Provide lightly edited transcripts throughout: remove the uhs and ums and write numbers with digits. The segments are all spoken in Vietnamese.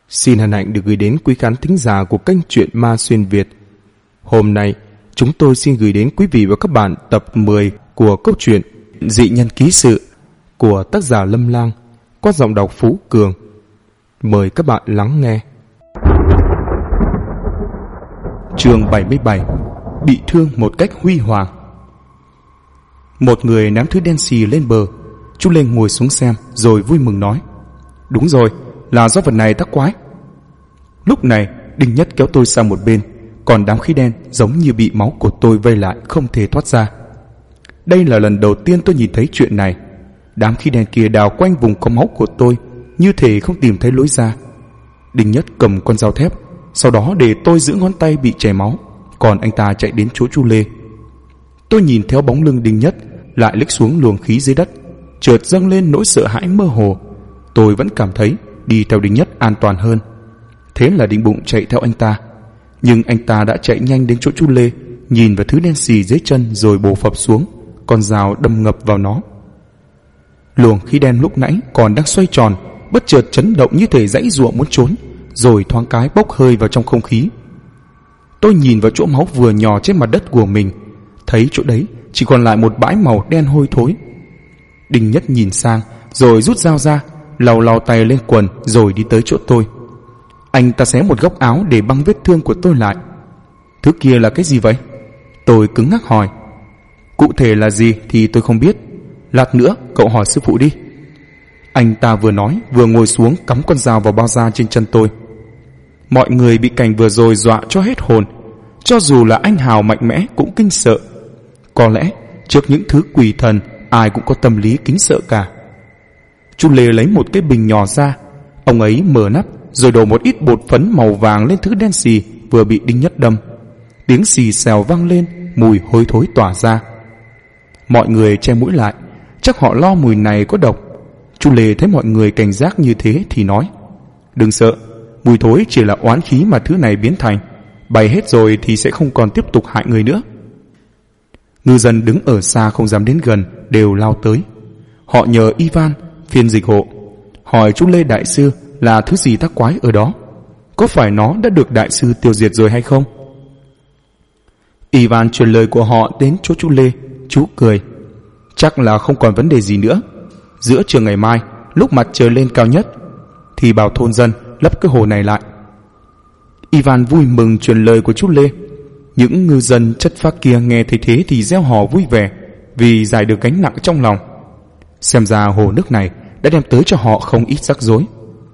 Xin hân hạnh được gửi đến quý khán thính giả của kênh Truyện Ma Xuyên Việt. Hôm nay, chúng tôi xin gửi đến quý vị và các bạn tập 10 của câu chuyện Dị Nhân Ký Sự của tác giả Lâm Lang qua giọng đọc Phú Cường. Mời các bạn lắng nghe. Chương 77: Bị thương một cách huy hoàng. Một người ném thứ đen xì lên bờ. Chú lên ngồi xuống xem rồi vui mừng nói: đúng rồi, là do vật này tác quái. Lúc này Đinh Nhất kéo tôi sang một bên, còn đám khí đen giống như bị máu của tôi vây lại không thể thoát ra. Đây là lần đầu tiên tôi nhìn thấy chuyện này. Đám khí đen kia đào quanh vùng có máu của tôi, như thể không tìm thấy lối ra. Đinh Nhất cầm con dao thép, sau đó để tôi giữ ngón tay bị chảy máu, còn anh ta chạy đến chỗ chú Lê. Tôi nhìn theo bóng lưng Đinh Nhất lại lếch xuống luồng khí dưới đất, chợt dâng lên nỗi sợ hãi mơ hồ. Tôi vẫn cảm thấy đi theo Đinh Nhất an toàn hơn, thế là định bụng chạy theo anh ta. Nhưng anh ta đã chạy nhanh đến chỗ chú Lê, nhìn vào thứ đen xì dưới chân rồi bổ phập xuống, con dao đâm ngập vào nó. Luồng khí đen lúc nãy còn đang xoay tròn, bất chợt chấn động như thể giãy giụa muốn trốn, rồi thoáng cái bốc hơi vào trong không khí. Tôi nhìn vào chỗ máu vừa nhỏ trên mặt đất của mình, thấy chỗ đấy chỉ còn lại một bãi màu đen hôi thối. Đinh Nhất nhìn sang rồi rút dao ra, lau tay lên quần rồi đi tới chỗ tôi. Anh ta xé một góc áo để băng vết thương của tôi lại. Thứ kia là cái gì vậy? Tôi cứng ngắc hỏi. Cụ thể là gì thì tôi không biết, lát nữa cậu hỏi sư phụ đi. Anh ta vừa nói vừa ngồi xuống cắm con dao vào bao da trên chân tôi. Mọi người bị cảnh vừa rồi dọa cho hết hồn, cho dù là anh Hào mạnh mẽ cũng kinh sợ. Có lẽ trước những thứ quỷ thần ai cũng có tâm lý kính sợ cả. Chú Lê lấy một cái bình nhỏ ra, ông ấy mở nắp rồi đổ một ít bột phấn màu vàng lên thứ đen xì vừa bị Đinh Nhất đâm. Tiếng xì xèo vang lên, mùi hôi thối tỏa ra. Mọi người che mũi lại, chắc họ lo mùi này có độc. Chú Lê thấy mọi người cảnh giác như thế thì nói: đừng sợ, mùi thối chỉ là oán khí mà thứ này biến thành, bay hết rồi thì sẽ không còn tiếp tục hại người nữa. Ngư dân đứng ở xa không dám đến gần đều lao tới. Họ nhờ Ivan, phiên dịch hộ, hỏi chú Lê đại sư là thứ gì tác quái ở đó, có phải nó đã được đại sư tiêu diệt rồi hay không. Ivan truyền lời của họ đến chỗ chú Lê. Chú cười: chắc là không còn vấn đề gì nữa. Giữa trưa ngày mai, lúc mặt trời lên cao nhất thì bảo thôn dân lấp cái hồ này lại. Ivan vui mừng truyền lời của chú Lê. Những ngư dân chất phác kia nghe thấy thế thì reo hò vui vẻ, vì giải được gánh nặng trong lòng. Xem ra hồ nước này đã đem tới cho họ không ít rắc rối.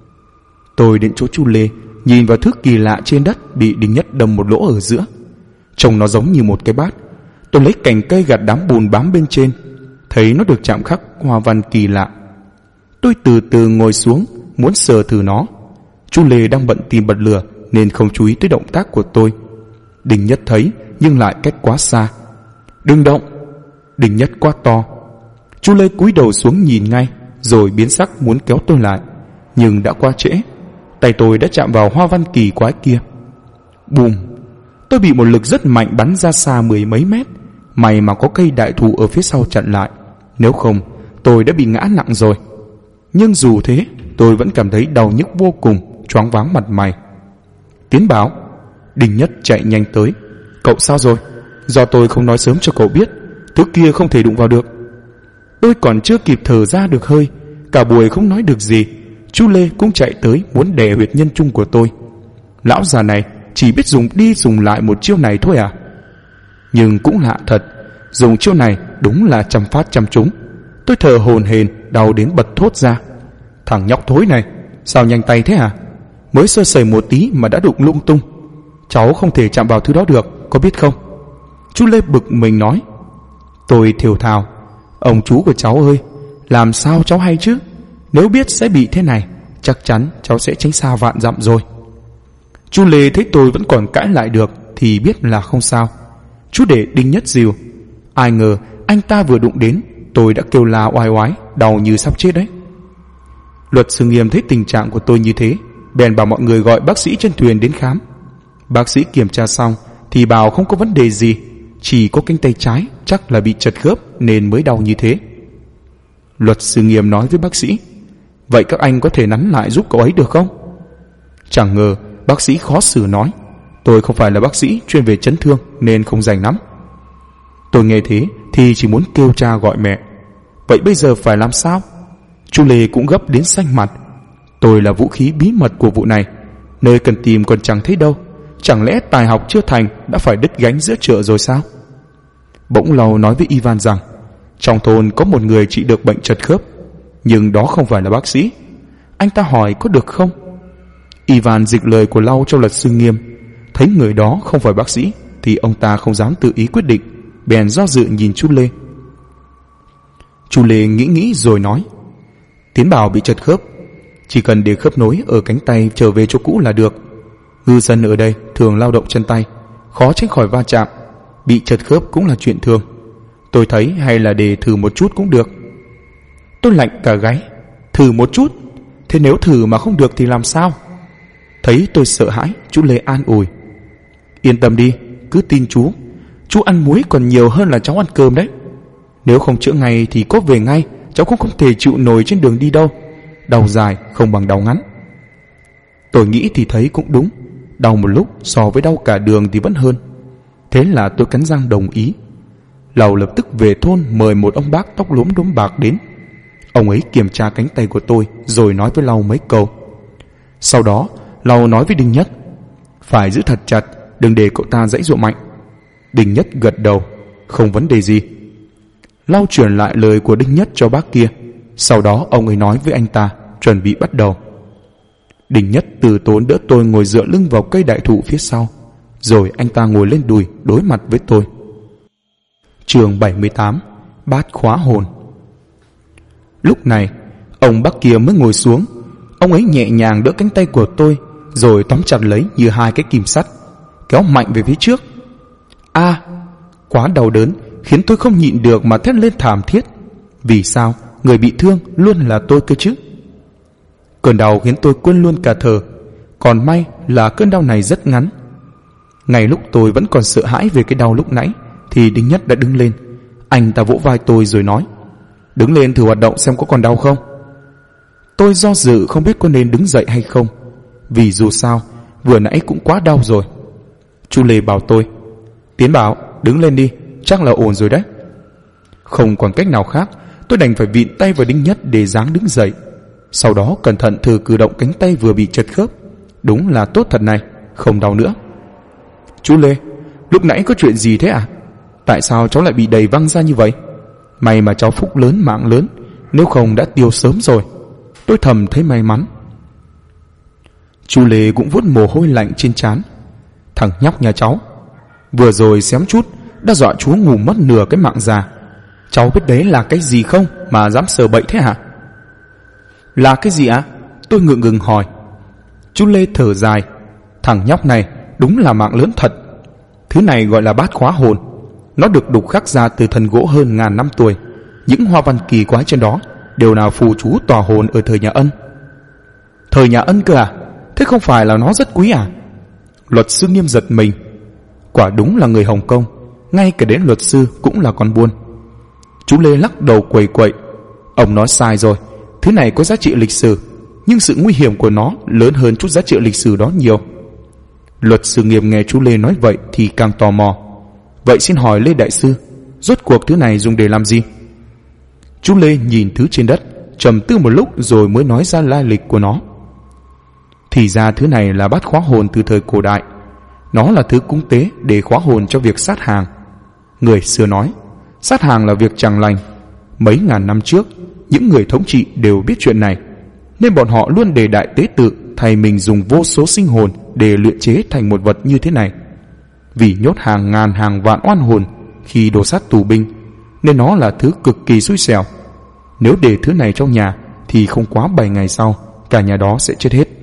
Tôi đến chỗ chú Lê, nhìn vào thứ kỳ lạ trên đất bị Đinh Nhất đâm một lỗ ở giữa. Trông nó giống như một cái bát. Tôi lấy cành cây gạt đám bùn bám bên trên, thấy nó được chạm khắc hoa văn kỳ lạ. Tôi từ từ ngồi xuống muốn sờ thử nó. Chú Lê đang bận tìm bật lửa nên không chú ý tới động tác của tôi. Đinh Nhất thấy nhưng lại cách quá xa. Đừng động! Đinh Nhất quát to. Chú Lê cúi đầu xuống nhìn ngay, rồi biến sắc muốn kéo tôi lại, nhưng đã quá trễ. Tay tôi đã chạm vào hoa văn kỳ quái kia. Bùm! Tôi bị một lực rất mạnh bắn ra xa mười mấy mét. May mà có cây đại thụ ở phía sau chặn lại, nếu không tôi đã bị ngã nặng rồi. Nhưng dù thế, tôi vẫn cảm thấy đau nhức vô cùng, choáng váng mặt mày. Tiến báo! Đinh Nhất chạy nhanh tới. Cậu sao rồi? Do tôi không nói sớm cho cậu biết, thứ kia không thể đụng vào được. Tôi còn chưa kịp thở ra được hơi, cả buổi không nói được gì. Chú Lê cũng chạy tới muốn đè huyệt nhân trung của tôi. Lão già này chỉ biết dùng đi dùng lại một chiêu này thôi à? Nhưng cũng lạ thật, dùng chiêu này đúng là trăm phát trăm trúng. Tôi thở hổn hển, đau đến bật thốt ra. Thằng nhóc thối này, sao nhanh tay thế hả? Mới sơ sẩy một tí mà đã đụng lung tung. Cháu không thể chạm vào thứ đó được, có biết không? Chú Lê bực mình nói. Tôi thều thào: ông chú của cháu ơi, làm sao cháu hay chứ? Nếu biết sẽ bị thế này, chắc chắn cháu sẽ tránh xa vạn dặm rồi. Chú Lê thấy tôi vẫn còn cãi lại được thì biết là không sao. Chú để Đinh Nhất dìu. Ai ngờ anh ta vừa đụng đến, tôi đã kêu la oai oái, đau như sắp chết đấy. Luật sư Nghiêm thấy tình trạng của tôi như thế, bèn bảo mọi người gọi bác sĩ trên thuyền đến khám. Bác sĩ kiểm tra xong thì bảo không có vấn đề gì, chỉ có cánh tay trái chắc là bị chật khớp nên mới đau như thế. Luật sư Nghiêm nói với bác sĩ: vậy các anh có thể nắn lại giúp cậu ấy được không? Chẳng ngờ bác sĩ khó xử nói, tôi không phải là bác sĩ chuyên về chấn thương nên không rành lắm. Tôi nghe thế thì chỉ muốn kêu cha gọi mẹ. Vậy bây giờ phải làm sao? Chú Lê cũng gấp đến xanh mặt. Tôi là vũ khí bí mật của vụ này, nơi cần tìm còn chẳng thấy đâu. Chẳng lẽ tài học chưa thành đã phải đứt gánh giữa chợ rồi sao? Bỗng Lau nói với Ivan rằng trong thôn có một người trị được bệnh trật khớp, nhưng đó không phải là bác sĩ. Anh ta hỏi có được không? Ivan dịch lời của Lau cho luật sư Nghiêm. Thấy người đó không phải bác sĩ thì ông ta không dám tự ý quyết định, bèn do dự nhìn chú Lê. Chú Lê nghĩ rồi nói, Tiến Bảo bị trật khớp, chỉ cần để khớp nối ở cánh tay trở về chỗ cũ là được. Ngư dân ở đây thường lao động chân tay, khó tránh khỏi va chạm, bị trật khớp cũng là chuyện thường. Tôi thấy hay là để thử một chút cũng được. Tôi lạnh cả gáy. Thử một chút? Thế nếu thử mà không được thì làm sao? Thấy tôi sợ hãi, chú Lê an ủi, yên tâm đi, cứ tin chú. Chú ăn muối còn nhiều hơn là cháu ăn cơm đấy. Nếu không chữa ngay thì có về ngay, cháu cũng không thể chịu nổi trên đường đi đâu. Đau dài không bằng đau ngắn. Tôi nghĩ thì thấy cũng đúng, đau một lúc so với đau cả đường thì vẫn hơn. Thế là tôi cắn răng đồng ý. Lầu lập tức về thôn mời một ông bác tóc lốm đốm bạc đến. Ông ấy kiểm tra cánh tay của tôi rồi nói với Lau mấy câu. Sau đó Lau nói với Đinh Nhất, phải giữ thật chặt, đừng để cậu ta giãy giụa mạnh. Đinh Nhất gật đầu, không vấn đề gì. Lau truyền lại lời của Đinh Nhất cho bác kia. Sau đó ông ấy nói với anh ta chuẩn bị bắt đầu. Đinh Nhất từ tốn đỡ tôi ngồi dựa lưng vào cây đại thụ phía sau, rồi anh ta ngồi lên đùi đối mặt với tôi. Chương 78, bát khóa hồn. Lúc này ông bác kia mới ngồi xuống. Ông ấy nhẹ nhàng đỡ cánh tay của tôi, rồi tóm chặt lấy như hai cái kìm sắt, kéo mạnh về phía trước. Quá đau đớn khiến tôi không nhịn được mà thét lên thảm thiết. Vì sao người bị thương luôn là tôi cơ chứ? Cơn đau khiến tôi quên luôn cả thở. Còn may là cơn đau này rất ngắn. Ngay lúc tôi vẫn còn sợ hãi về cái đau lúc nãy thì Đinh Nhất đã đứng lên. Anh ta vỗ vai tôi rồi nói, đứng lên thử hoạt động xem có còn đau không. Tôi do dự không biết có nên đứng dậy hay không, vì dù sao vừa nãy cũng quá đau rồi. Chú Lê bảo tôi, Tiến Bảo, đứng lên đi, chắc là ổn rồi đấy. Không còn cách nào khác, tôi đành phải vịn tay vào Đinh Nhất để dáng đứng dậy. Sau đó cẩn thận thử cử động cánh tay vừa bị trật khớp. Đúng là tốt thật này, không đau nữa. Chú Lê, lúc nãy có chuyện gì thế à? Tại sao cháu lại bị đầy văng ra như vậy? May mà cháu phúc lớn mạng lớn, nếu không đã tiêu sớm rồi. Tôi thầm thấy may mắn. Chú Lê cũng vuốt mồ hôi lạnh trên trán. Thằng nhóc nhà cháu, vừa rồi xém chút đã dọa chú ngủ mất nửa cái mạng già. Cháu biết đấy là cái gì không mà dám sờ bậy thế hả? Là cái gì ạ? Tôi ngượng ngùng hỏi. Chú Lê thở dài. Thằng nhóc này đúng là mạng lớn thật. Thứ này gọi là bát khóa hồn. Nó được đục khắc ra từ thần gỗ hơn ngàn năm tuổi. Những hoa văn kỳ quái trên đó đều là phù chú tỏa hồn ở thời nhà Ân. Thời nhà Ân cơ à? Thế không phải là nó rất quý à? Luật sư Nghiêm giật mình. Quả đúng là người Hồng Kông, ngay cả đến luật sư cũng là con buôn. Chú Lê lắc đầu quẩy quậy. Ông nói sai rồi. Thứ này có giá trị lịch sử, nhưng sự nguy hiểm của nó lớn hơn chút giá trị lịch sử đó nhiều. Luật sư Nghiêm nghe chú Lê nói vậy thì càng tò mò. Vậy xin hỏi Lê đại sư, rốt cuộc thứ này dùng để làm gì? Chú Lê nhìn thứ trên đất, trầm tư một lúc rồi mới nói ra lai lịch của nó. Thì ra thứ này là bát khóa hồn từ thời cổ đại. Nó là thứ cúng tế để khóa hồn cho việc sát hàng. Người xưa nói, sát hàng là việc chẳng lành. Mấy ngàn năm trước, những người thống trị đều biết chuyện này, nên bọn họ luôn để đại tế tự thầy mình dùng vô số sinh hồn để luyện chế thành một vật như thế này. Vì nhốt hàng ngàn hàng vạn oan hồn khi đổ sát tù binh, nên nó là thứ cực kỳ xui xẻo. Nếu để thứ này trong nhà thì không quá 7 ngày sau cả nhà đó sẽ chết hết.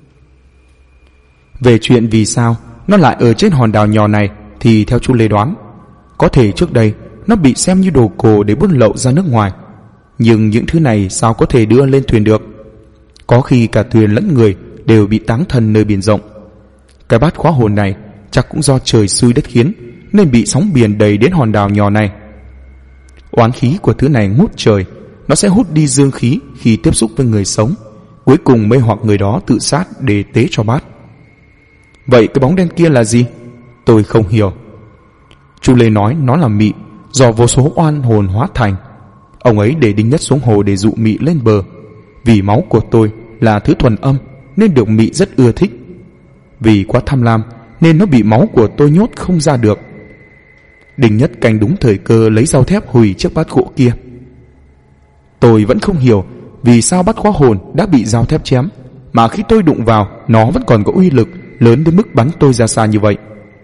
Về chuyện vì sao nó lại ở trên hòn đảo nhỏ này thì theo chú Lê đoán, có thể trước đây nó bị xem như đồ cổ để buôn lậu ra nước ngoài. Nhưng những thứ này sao có thể đưa lên thuyền được? Có khi cả thuyền lẫn người đều bị táng thân nơi biển rộng. Cái bát khóa hồn này chắc cũng do trời xui đất khiến nên bị sóng biển đầy đến hòn đảo nhỏ này. Oán khí của thứ này ngút trời, nó sẽ hút đi dương khí khi tiếp xúc với người sống, cuối cùng mê hoặc người đó tự sát để tế cho bát. Vậy cái bóng đen kia là gì? Tôi không hiểu. Chú Lê nói nó là mị, do vô số oan hồn hóa thành. Ông ấy để Đinh Nhất xuống hồ để dụ mị lên bờ. Vì máu của tôi là thứ thuần âm nên được mị rất ưa thích. Vì quá tham lam nên nó bị máu của tôi nhốt không ra được. Đinh Nhất canh đúng thời cơ lấy dao thép hủy chiếc bát gỗ kia. Tôi vẫn không hiểu vì sao bát khóa hồn đã bị dao thép chém, mà khi tôi đụng vào nó vẫn còn có uy lực lớn đến mức bắn tôi ra xa như vậy.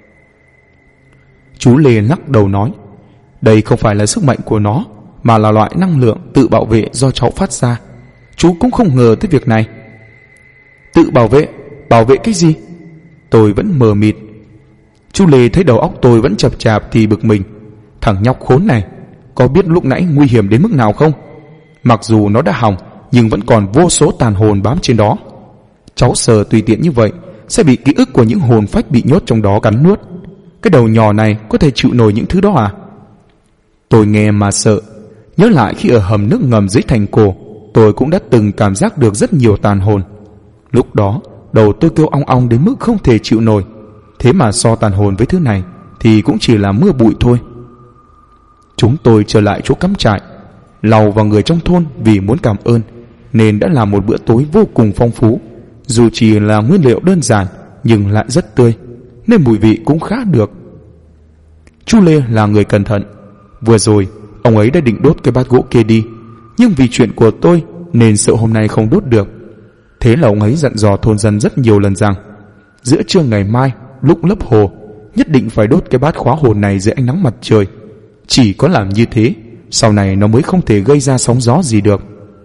Chú Lê lắc đầu nói, đây không phải là sức mạnh của nó, mà là loại năng lượng tự bảo vệ do cháu phát ra. Chú cũng không ngờ tới việc này. Tự bảo vệ? Bảo vệ cái gì? Tôi vẫn mờ mịt. Chú Lê thấy đầu óc tôi vẫn chập chạp thì bực mình. Thằng nhóc khốn này, có biết lúc nãy nguy hiểm đến mức nào không? Mặc dù nó đã hỏng, nhưng vẫn còn vô số tàn hồn bám trên đó. Cháu sờ tùy tiện như vậy sẽ bị ký ức của những hồn phách bị nhốt trong đó cắn nuốt. Cái đầu nhỏ này có thể chịu nổi những thứ đó à? Tôi nghe mà sợ. Nhớ lại khi ở hầm nước ngầm dưới thành cổ, tôi cũng đã từng cảm giác được rất nhiều tàn hồn. Lúc đó đầu tôi kêu ong ong đến mức không thể chịu nổi. Thế mà so tàn hồn với thứ này thì cũng chỉ là mưa bụi thôi. Chúng tôi trở lại chỗ cắm trại. Lầu và người trong thôn vì muốn cảm ơn nên đã làm một bữa tối vô cùng phong phú. Dù chỉ là nguyên liệu đơn giản nhưng lại rất tươi, nên mùi vị cũng khá được. Chú Lê là người cẩn thận. Vừa rồi ông ấy đã định đốt cái bát gỗ kia đi, nhưng vì chuyện của tôi nên sợ hôm nay không đốt được. Thế là ông ấy dặn dò thôn dân rất nhiều lần rằng giữa trưa ngày mai lúc lấp hồ nhất định phải đốt cái bát khóa hồn này dưới ánh nắng mặt trời. Chỉ có làm như thế sau này nó mới không thể gây ra sóng gió gì được.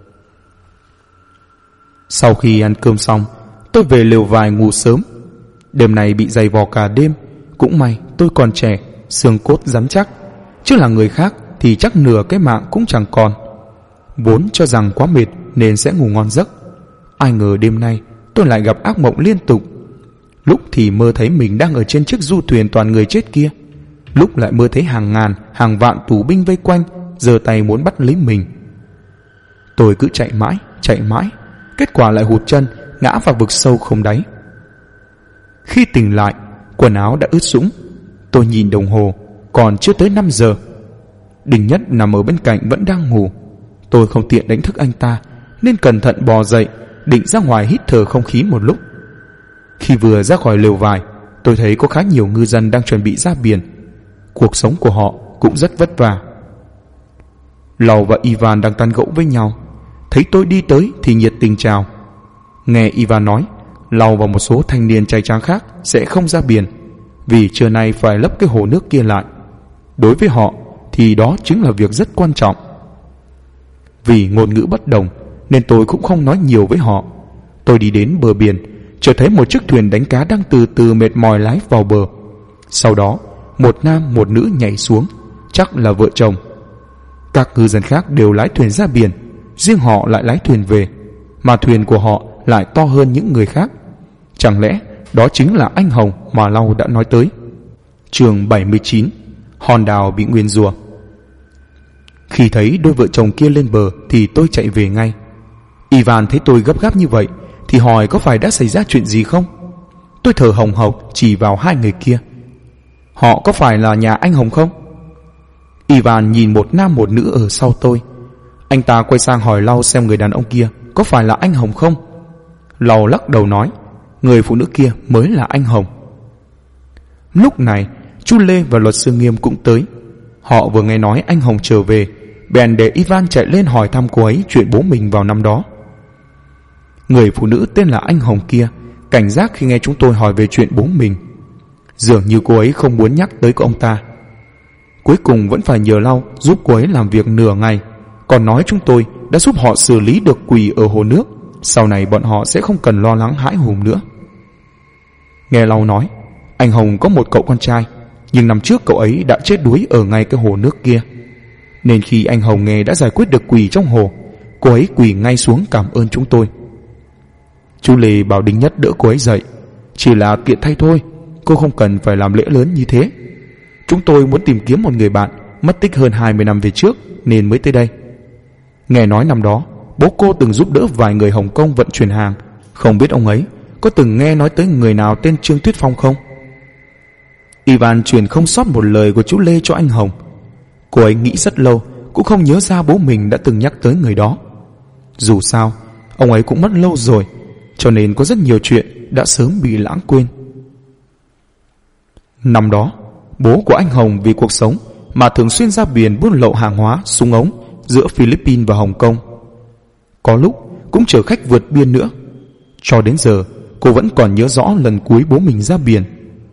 Sau khi ăn cơm xong, tôi về lều vải ngủ sớm. Đêm này bị dày vò cả đêm. Cũng may tôi còn trẻ, xương cốt rắn chắc, chứ là người khác thì chắc nửa cái mạng cũng chẳng còn. Vốn cho rằng quá mệt nên sẽ ngủ ngon giấc. Ai ngờ đêm nay tôi lại gặp ác mộng liên tục. Lúc thì mơ thấy mình đang ở trên chiếc du thuyền toàn người chết kia, lúc lại mơ thấy hàng ngàn hàng vạn tù binh vây quanh, giơ tay muốn bắt lấy mình. Tôi cứ chạy mãi, kết quả lại hụt chân, ngã vào vực sâu không đáy. Khi tỉnh lại, quần áo đã ướt sũng. Tôi nhìn đồng hồ, còn chưa tới 5 giờ. Đinh Nhất nằm ở bên cạnh vẫn đang ngủ. Tôi không tiện đánh thức anh ta nên cẩn thận bò dậy, định ra ngoài hít thở không khí một lúc. Khi vừa ra khỏi lều vải, tôi thấy có khá nhiều ngư dân đang chuẩn bị ra biển. Cuộc sống của họ cũng rất vất vả. Lầu và Ivan đang tán gẫu với nhau. Thấy tôi đi tới thì nhiệt tình chào. Nghe Ivan nói Lầu và một số thanh niên trai tráng khác sẽ không ra biển, vì trưa nay phải lấp cái hồ nước kia lại. Đối với họ thì đó chính là việc rất quan trọng. Vì ngôn ngữ bất đồng nên tôi cũng không nói nhiều với họ. Tôi đi đến bờ biển, chợt thấy một chiếc thuyền đánh cá đang từ từ mệt mỏi lái vào bờ. Sau đó một nam một nữ nhảy xuống, chắc là vợ chồng. Các ngư dân khác đều lái thuyền ra biển, riêng họ lại lái thuyền về, mà thuyền của họ lại to hơn những người khác. Chẳng lẽ đó chính là anh Hồng mà Lau đã nói tới? Chương 79: Hòn đảo bị nguyền rủa. Khi thấy đôi vợ chồng kia lên bờ thì tôi chạy về ngay. Ivan thấy tôi gấp gáp như vậy thì hỏi có phải đã xảy ra chuyện gì không. Tôi thở hồng hộc chỉ vào hai người kia. Họ có phải là nhà anh Hồng không? Ivan nhìn một nam một nữ ở sau tôi. Anh ta quay sang hỏi Lau xem người đàn ông kia có phải là anh Hồng không. Lau lắc đầu nói người phụ nữ kia mới là anh Hồng. Lúc này chú Lê và luật sư Nghiêm cũng tới. Họ vừa nghe nói anh Hồng trở về, bèn để Ivan chạy lên hỏi thăm cô ấy chuyện bố mình vào năm đó. Người phụ nữ tên là anh Hồng kia cảnh giác khi nghe chúng tôi hỏi về chuyện bố mình. Dường như cô ấy không muốn nhắc tới ông ta. Cuối cùng vẫn phải nhờ Lau giúp cô ấy làm việc nửa ngày, còn nói chúng tôi đã giúp họ xử lý được quỷ ở hồ nước. Sau này bọn họ sẽ không cần lo lắng hãi hùng nữa. Nghe Lau nói anh Hồng có một cậu con trai, nhưng năm trước cậu ấy đã chết đuối ở ngay cái hồ nước kia. Nên khi anh Hồng nghe đã giải quyết được quỷ trong hồ, cô ấy quỳ ngay xuống cảm ơn chúng tôi. Chú Lê bảo Đinh Nhất đỡ cô ấy dậy. Chỉ là tiện thay thôi, cô không cần phải làm lễ lớn như thế. Chúng tôi muốn tìm kiếm một người bạn mất tích hơn 20 năm về trước nên mới tới đây. Nghe nói năm đó bố cô từng giúp đỡ vài người Hồng Kông vận chuyển hàng. Không biết ông ấy có từng nghe nói tới người nào tên Trương Tuyết Phong không? Ivan truyền không sót một lời của chú Lê cho anh Hồng. Cô ấy nghĩ rất lâu cũng không nhớ ra bố mình đã từng nhắc tới người đó. Dù sao ông ấy cũng mất lâu rồi, cho nên có rất nhiều chuyện đã sớm bị lãng quên. Năm đó, bố của anh Hồng vì cuộc sống mà thường xuyên ra biển buôn lậu hàng hóa, súng ống giữa Philippines và Hồng Kông. Có lúc cũng chở khách vượt biên nữa. Cho đến giờ cô vẫn còn nhớ rõ lần cuối bố mình ra biển.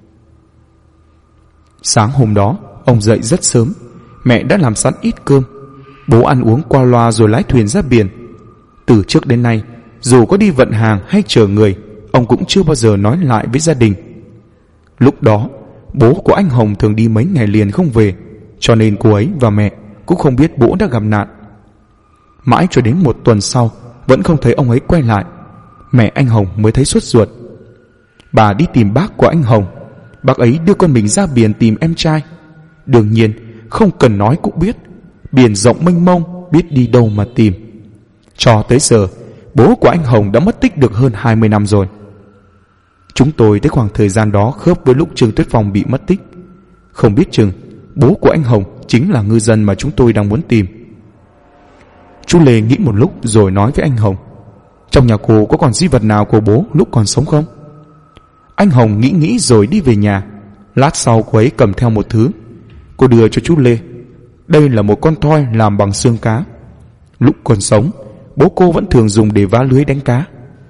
Sáng hôm đó ông dậy rất sớm. Mẹ đã làm sẵn ít cơm. Bố ăn uống qua loa rồi lái thuyền ra biển. Từ trước đến nay, dù có đi vận hàng hay chở người, ông cũng chưa bao giờ nói lại với gia đình. Lúc đó bố của anh Hồng thường đi mấy ngày liền không về, cho nên cô ấy và mẹ cũng không biết bố đã gặp nạn. Mãi cho đến một tuần sau vẫn không thấy ông ấy quay lại, mẹ anh Hồng mới thấy sốt ruột. Bà đi tìm bác của anh Hồng. Bác ấy đưa con mình ra biển tìm em trai. Đương nhiên không cần nói cũng biết, biển rộng mênh mông, biết đi đâu mà tìm. Cho tới giờ bố của anh Hồng đã mất tích được hơn 20 năm rồi. Chúng tôi tới khoảng thời gian đó khớp với lúc Trương Tuyết Phong bị mất tích. Không biết chừng bố của anh Hồng chính là ngư dân mà chúng tôi đang muốn tìm. Chú Lê nghĩ một lúc rồi nói với anh Hồng: trong nhà cô có còn di vật nào của bố lúc còn sống không? Anh Hồng nghĩ rồi đi về nhà. Lát sau cô ấy cầm theo một thứ. Cô đưa cho chú Lê. Đây là một con thoi làm bằng xương cá. Lúc còn sống, bố cô vẫn thường dùng để vá lưới đánh cá.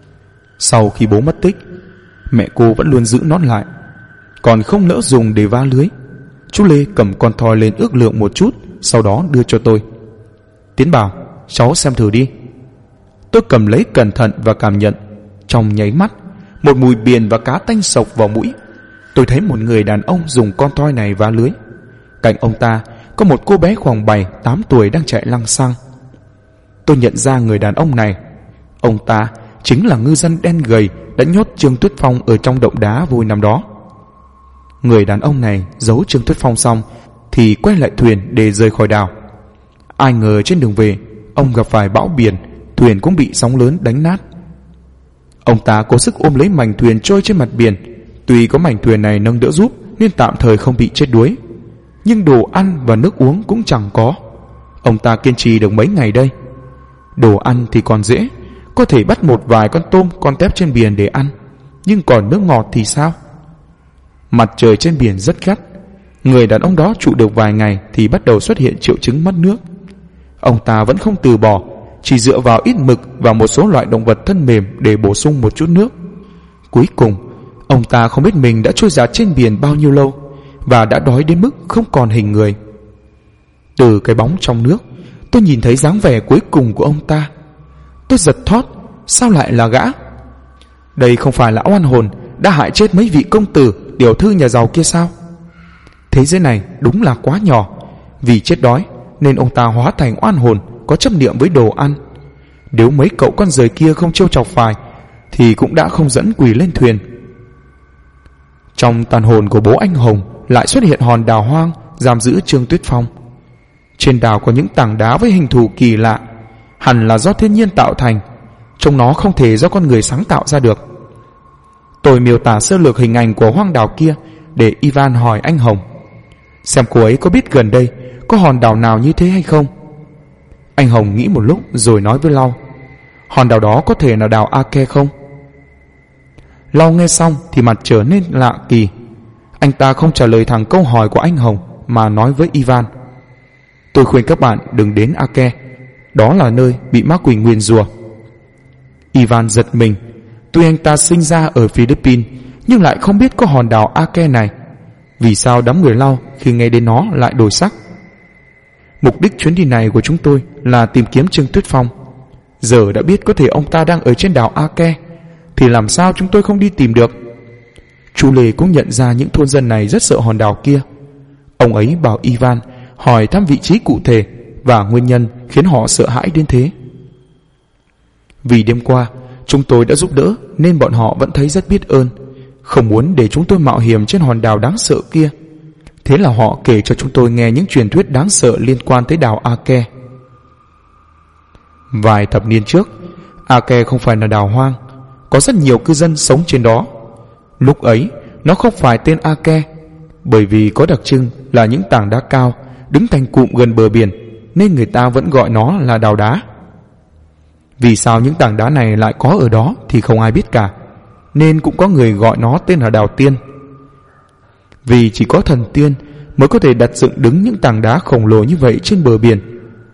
Sau khi bố mất tích, mẹ cô vẫn luôn giữ nó lại, còn không nỡ dùng để vá lưới. Chú Lê cầm con thoi lên ước lượng một chút, sau đó đưa cho tôi. Tiến bảo, cháu xem thử đi. Tôi cầm lấy cẩn thận và cảm nhận. Trong nháy mắt, một mùi biển và cá tanh sộc vào mũi. Tôi thấy một người đàn ông dùng con thoi này vá lưới. Cạnh ông ta có một cô bé khoảng 7-8 tuổi đang chạy lăng xăng. Tôi nhận ra người đàn ông này. Ông ta chính là ngư dân đen gầy đã nhốt Trương Tuyết Phong ở trong động đá vôi năm đó. Người đàn ông này giấu Trương Tuyết Phong xong thì quay lại thuyền để rời khỏi đảo. Ai ngờ trên đường về, ông gặp phải bão biển, thuyền cũng bị sóng lớn đánh nát. Ông ta cố sức ôm lấy mảnh thuyền trôi trên mặt biển. Tuy có mảnh thuyền này nâng đỡ giúp nên tạm thời không bị chết đuối, nhưng đồ ăn và nước uống cũng chẳng có. Ông ta kiên trì được mấy ngày đây. Đồ ăn thì còn dễ, có thể bắt một vài con tôm, con tép trên biển để ăn. Nhưng còn nước ngọt thì sao? Mặt trời trên biển rất gắt. Người đàn ông đó trụ được vài ngày thì bắt đầu xuất hiện triệu chứng mất nước. Ông ta vẫn không từ bỏ, chỉ dựa vào ít mực và một số loại động vật thân mềm để bổ sung một chút nước. Cuối cùng, ông ta không biết mình đã trôi dạt trên biển bao nhiêu lâu và đã đói đến mức không còn hình người. Từ cái bóng trong nước, tôi nhìn thấy dáng vẻ cuối cùng của ông ta. Tôi giật thót, sao lại là gã? Đây không phải là oan hồn đã hại chết mấy vị công tử, tiểu thư nhà giàu kia sao? Thế giới này đúng là quá nhỏ. Vì chết đói nên ông ta hóa thành oan hồn có chấp niệm với đồ ăn. Nếu mấy cậu con rời kia không trêu chọc phải thì cũng đã không dẫn quỷ lên thuyền. Trong tàn hồn của bố anh Hồng lại xuất hiện hòn đảo hoang giam giữ Trương Tuyết Phong. Trên đảo có những tảng đá với hình thù kỳ lạ, hẳn là do thiên nhiên tạo thành, trông nó không thể do con người sáng tạo ra được. Tôi miêu tả sơ lược hình ảnh của hoang đảo kia để Ivan hỏi anh Hồng xem cô ấy có biết gần đây có hòn đảo nào như thế hay không. Anh Hồng nghĩ một lúc rồi nói với Lau: hòn đảo đó có thể là đảo Ake không? Lau nghe xong thì mặt trở nên lạ kỳ. Anh ta không trả lời thẳng câu hỏi của anh Hồng mà nói với Ivan: tôi khuyên các bạn đừng đến Ake, đó là nơi bị ma quỷ nguyền rủa. Ivan giật mình. Tuy anh ta sinh ra ở Philippines nhưng lại không biết có hòn đảo Ake này. Vì sao đám người Lau khi nghe đến nó lại đổi sắc? Mục đích chuyến đi này của chúng tôi là tìm kiếm Trương Tuyết Phong. Giờ đã biết có thể ông ta đang ở trên đảo Ake thì làm sao chúng tôi không đi tìm được? Chú Lê cũng nhận ra những thôn dân này rất sợ hòn đảo kia. Ông ấy bảo Ivan hỏi thăm vị trí cụ thể và nguyên nhân khiến họ sợ hãi đến thế. Vì đêm qua chúng tôi đã giúp đỡ nên bọn họ vẫn thấy rất biết ơn, không muốn để chúng tôi mạo hiểm trên hòn đảo đáng sợ kia. Thế là họ kể cho chúng tôi nghe những truyền thuyết đáng sợ liên quan tới đảo Ake. Vài thập niên trước, Ake không phải là đảo hoang, có rất nhiều cư dân sống trên đó. Lúc ấy nó không phải tên Ake, bởi vì có đặc trưng là những tảng đá cao đứng thành cụm gần bờ biển, nên người ta vẫn gọi nó là đảo đá. Vì sao những tảng đá này lại có ở đó thì không ai biết cả, nên cũng có người gọi nó tên là đảo tiên. Vì chỉ có thần tiên mới có thể đặt dựng đứng những tảng đá khổng lồ như vậy trên bờ biển.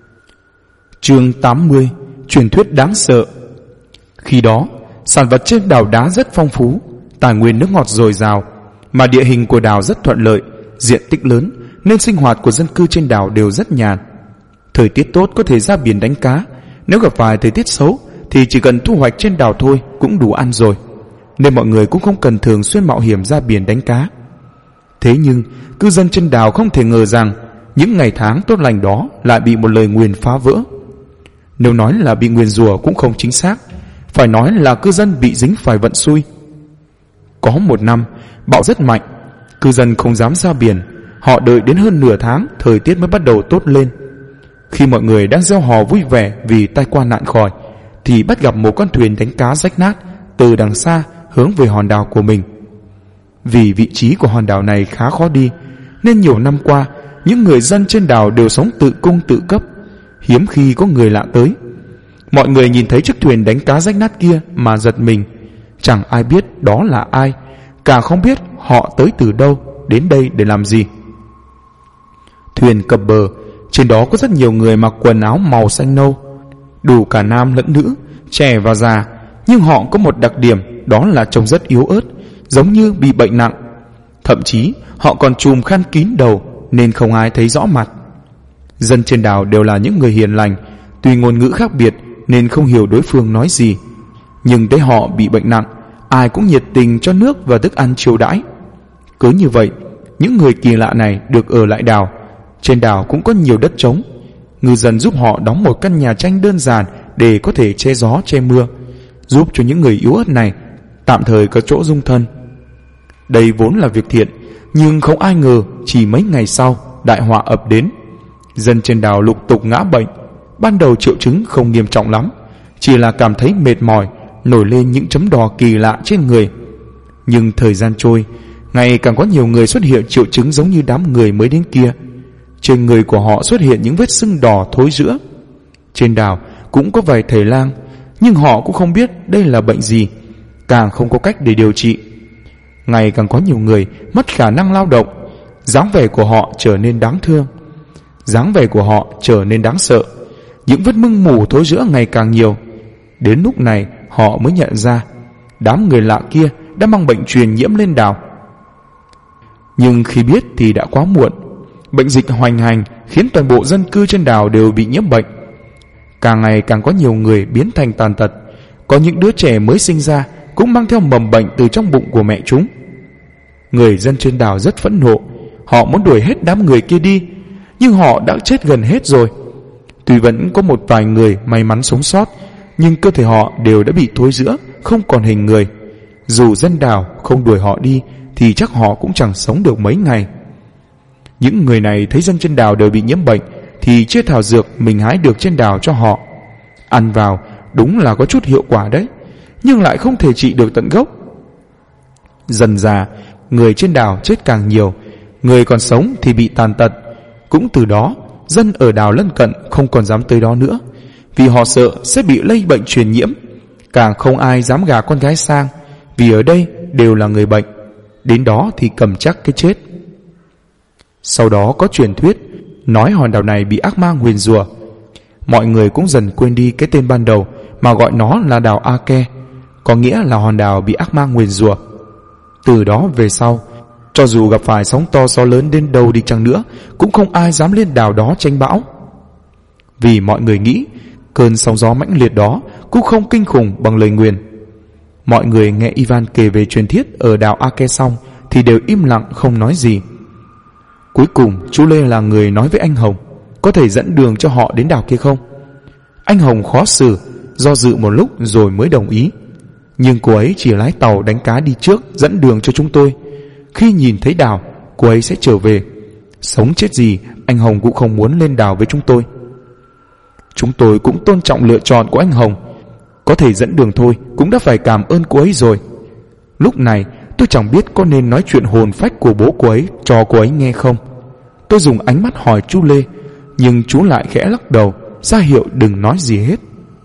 Chương 80: Truyền thuyết đáng sợ. Khi đó, sản vật trên đảo đá rất phong phú, tài nguyên nước ngọt dồi dào, mà địa hình của đảo rất thuận lợi, diện tích lớn, nên sinh hoạt của dân cư trên đảo đều rất nhàn. Thời tiết tốt có thể ra biển đánh cá, nếu gặp phải thời tiết xấu thì chỉ cần thu hoạch trên đảo thôi cũng đủ ăn rồi, nên mọi người cũng không cần thường xuyên mạo hiểm ra biển đánh cá. Thế nhưng cư dân trên đảo không thể ngờ rằng những ngày tháng tốt lành đó lại bị một lời nguyền phá vỡ. Nếu nói là bị nguyền rủa cũng không chính xác, phải nói là cư dân bị dính phải vận xui. Có một năm bão rất mạnh, cư dân không dám ra biển, họ đợi đến hơn nửa tháng thời tiết mới bắt đầu tốt lên. Khi mọi người đang reo hò vui vẻ vì tai qua nạn khỏi, thì bắt gặp một con thuyền đánh cá rách nát từ đằng xa hướng về hòn đảo của mình. Vì vị trí của hòn đảo này khá khó đi, nên nhiều năm qua những người dân trên đảo đều sống tự cung tự cấp, hiếm khi có người lạ tới. Mọi người nhìn thấy chiếc thuyền đánh cá rách nát kia mà giật mình, chẳng ai biết đó là ai, càng không biết họ tới từ đâu, đến đây để làm gì. Thuyền cập bờ, trên đó có rất nhiều người mặc quần áo màu xanh nâu, đủ cả nam lẫn nữ, trẻ và già, nhưng họ có một đặc điểm, đó là trông rất yếu ớt, giống như bị bệnh nặng. Thậm chí họ còn trùm khăn kín đầu nên không ai thấy rõ mặt. Dân trên đảo đều là những người hiền lành, tuy ngôn ngữ khác biệt nên không hiểu đối phương nói gì, nhưng thấy họ bị bệnh nặng, ai cũng nhiệt tình cho nước và thức ăn chiêu đãi. Cứ như vậy, những người kỳ lạ này được ở lại đảo. Trên đảo cũng có nhiều đất trống, ngư dân giúp họ đóng một căn nhà tranh đơn giản để có thể che gió che mưa, giúp cho những người yếu ớt này tạm thời có chỗ dung thân. Đây vốn là việc thiện, nhưng không ai ngờ chỉ mấy ngày sau đại họa ập đến. Dân trên đảo lục tục ngã bệnh. Ban đầu triệu chứng không nghiêm trọng lắm, chỉ là cảm thấy mệt mỏi, nổi lên những chấm đỏ kỳ lạ trên người. Nhưng thời gian trôi, ngày càng có nhiều người xuất hiện triệu chứng giống như đám người mới đến kia. Trên người của họ xuất hiện những vết sưng đỏ thối rữa. Trên đảo cũng có vài thầy lang, nhưng họ cũng không biết đây là bệnh gì, càng không có cách để điều trị. Ngày càng có nhiều người mất khả năng lao động, dáng vẻ của họ trở nên đáng thương, dáng vẻ của họ trở nên đáng sợ. Những vết mưng mủ thối rữa ngày càng nhiều. Đến lúc này họ mới nhận ra đám người lạ kia đã mang bệnh truyền nhiễm lên đảo. Nhưng khi biết thì đã quá muộn. Bệnh dịch hoành hành khiến toàn bộ dân cư trên đảo đều bị nhiễm bệnh. Càng ngày càng có nhiều người biến thành tàn tật. Có những đứa trẻ mới sinh ra cũng mang theo mầm bệnh từ trong bụng của mẹ chúng. Người dân trên đảo rất phẫn nộ, họ muốn đuổi hết đám người kia đi, nhưng họ đã chết gần hết rồi. Tuy vẫn có một vài người may mắn sống sót, nhưng cơ thể họ đều đã bị thối rữa, không còn hình người. Dù dân đảo không đuổi họ đi thì chắc họ cũng chẳng sống được mấy ngày. Những người này thấy dân trên đảo đều bị nhiễm bệnh thì chia thảo dược mình hái được trên đảo cho họ. Ăn vào đúng là có chút hiệu quả đấy, nhưng lại không thể trị được tận gốc. Dần dà, người trên đảo chết càng nhiều, người còn sống thì bị tàn tật. Cũng từ đó, dân ở đảo lân cận không còn dám tới đó nữa, vì họ sợ sẽ bị lây bệnh truyền nhiễm. Càng không ai dám gả con gái sang, vì ở đây đều là người bệnh, đến đó thì cầm chắc cái chết. Sau đó có truyền thuyết nói hòn đảo này bị ác ma nguyền rủa. Mọi người cũng dần quên đi cái tên ban đầu mà gọi nó là đảo Ake, có nghĩa là hòn đảo bị ác ma nguyền rủa. Từ đó về sau, cho dù gặp phải sóng to gió lớn đến đâu đi chăng nữa, cũng không ai dám lên đảo đó tranh bão. Vì mọi người nghĩ cơn sóng gió mãnh liệt đó cũng không kinh khủng bằng lời nguyền. Mọi người nghe Ivan kể về truyền thuyết ở đảo Ake xong thì đều im lặng không nói gì. Cuối cùng chú Lê là người nói với anh Hồng, có thể dẫn đường cho họ đến đảo kia không? Anh Hồng khó xử, do dự một lúc rồi mới đồng ý. Nhưng cô ấy chỉ lái tàu đánh cá đi trước, dẫn đường cho chúng tôi. Khi nhìn thấy đảo, cô ấy sẽ trở về. Sống chết gì, anh Hồng cũng không muốn lên đảo với chúng tôi. Chúng tôi cũng tôn trọng lựa chọn của anh Hồng. Có thể dẫn đường thôi cũng đã phải cảm ơn cô ấy rồi. Lúc này tôi chẳng biết có nên nói chuyện hồn phách của bố cô ấy cho cô ấy nghe không. Tôi dùng ánh mắt hỏi chú Lê, nhưng chú lại khẽ lắc đầu, ra hiệu đừng nói gì hết.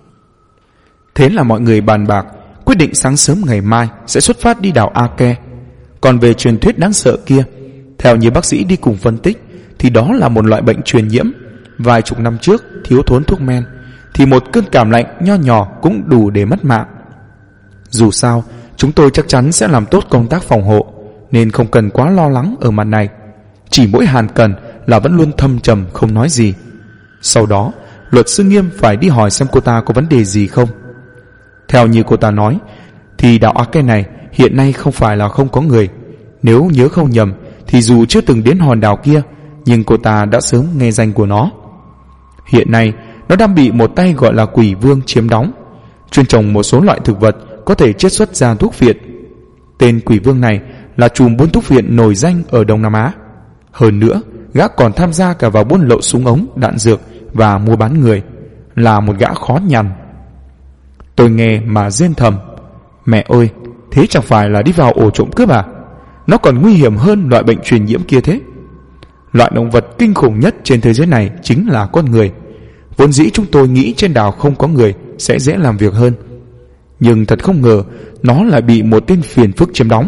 Thế là mọi người bàn bạc, quyết định sáng sớm ngày mai sẽ xuất phát đi đảo A Ke. Còn về truyền thuyết đáng sợ kia, theo như bác sĩ đi cùng phân tích, thì đó là một loại bệnh truyền nhiễm. Vài chục năm trước thiếu thốn thuốc men, thì một cơn cảm lạnh nho nhỏ cũng đủ để mất mạng. Dù sao, chúng tôi chắc chắn sẽ làm tốt công tác phòng hộ, nên không cần quá lo lắng ở mặt này. Chỉ mỗi Hàn Cần là vẫn luôn thâm trầm không nói gì. Sau đó, luật sư Nghiêm phải đi hỏi xem cô ta có vấn đề gì không. Theo như cô ta nói, thì đảo A Ke này hiện nay không phải là không có người. Nếu nhớ không nhầm, thì dù chưa từng đến hòn đảo kia, nhưng cô ta đã sớm nghe danh của nó. Hiện nay, nó đang bị một tay gọi là Quỷ Vương chiếm đóng, chuyên trồng một số loại thực vật có thể chiết xuất ra thuốc viện. Tên Quỷ Vương này là trùm buôn thuốc viện nổi danh ở Đông Nam Á. Hơn nữa, gã còn tham gia cả vào buôn lậu súng ống, đạn dược và mua bán người, là một gã khó nhằn. Tôi nghe mà rên thầm, mẹ ơi, thế chẳng phải là đi vào ổ trộm cướp à? Nó còn nguy hiểm hơn loại bệnh truyền nhiễm kia thế. Loại động vật kinh khủng nhất trên thế giới này chính là con người. Vốn dĩ chúng tôi nghĩ trên đảo không có người sẽ dễ làm việc hơn, nhưng thật không ngờ nó lại bị một tên phiền phức chiếm đóng.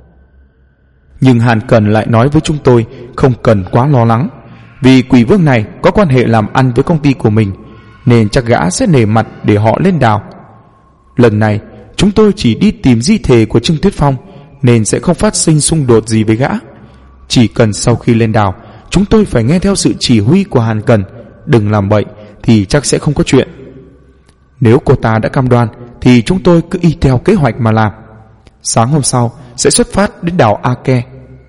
Nhưng Hàn Cần lại nói với chúng tôi không cần quá lo lắng, vì Quỷ Vương này có quan hệ làm ăn với công ty của mình, nên chắc gã sẽ nể mặt để họ lên đảo. Lần này chúng tôi chỉ đi tìm di thể của Trương Tuyết Phong, nên sẽ không phát sinh xung đột gì với gã. Chỉ cần sau khi lên đảo, chúng tôi phải nghe theo sự chỉ huy của Hàn Cần, đừng làm bậy, thì chắc sẽ không có chuyện. Nếu cô ta đã cam đoan thì chúng tôi cứ y theo kế hoạch mà làm. Sáng hôm sau sẽ xuất phát đến đảo A Ke.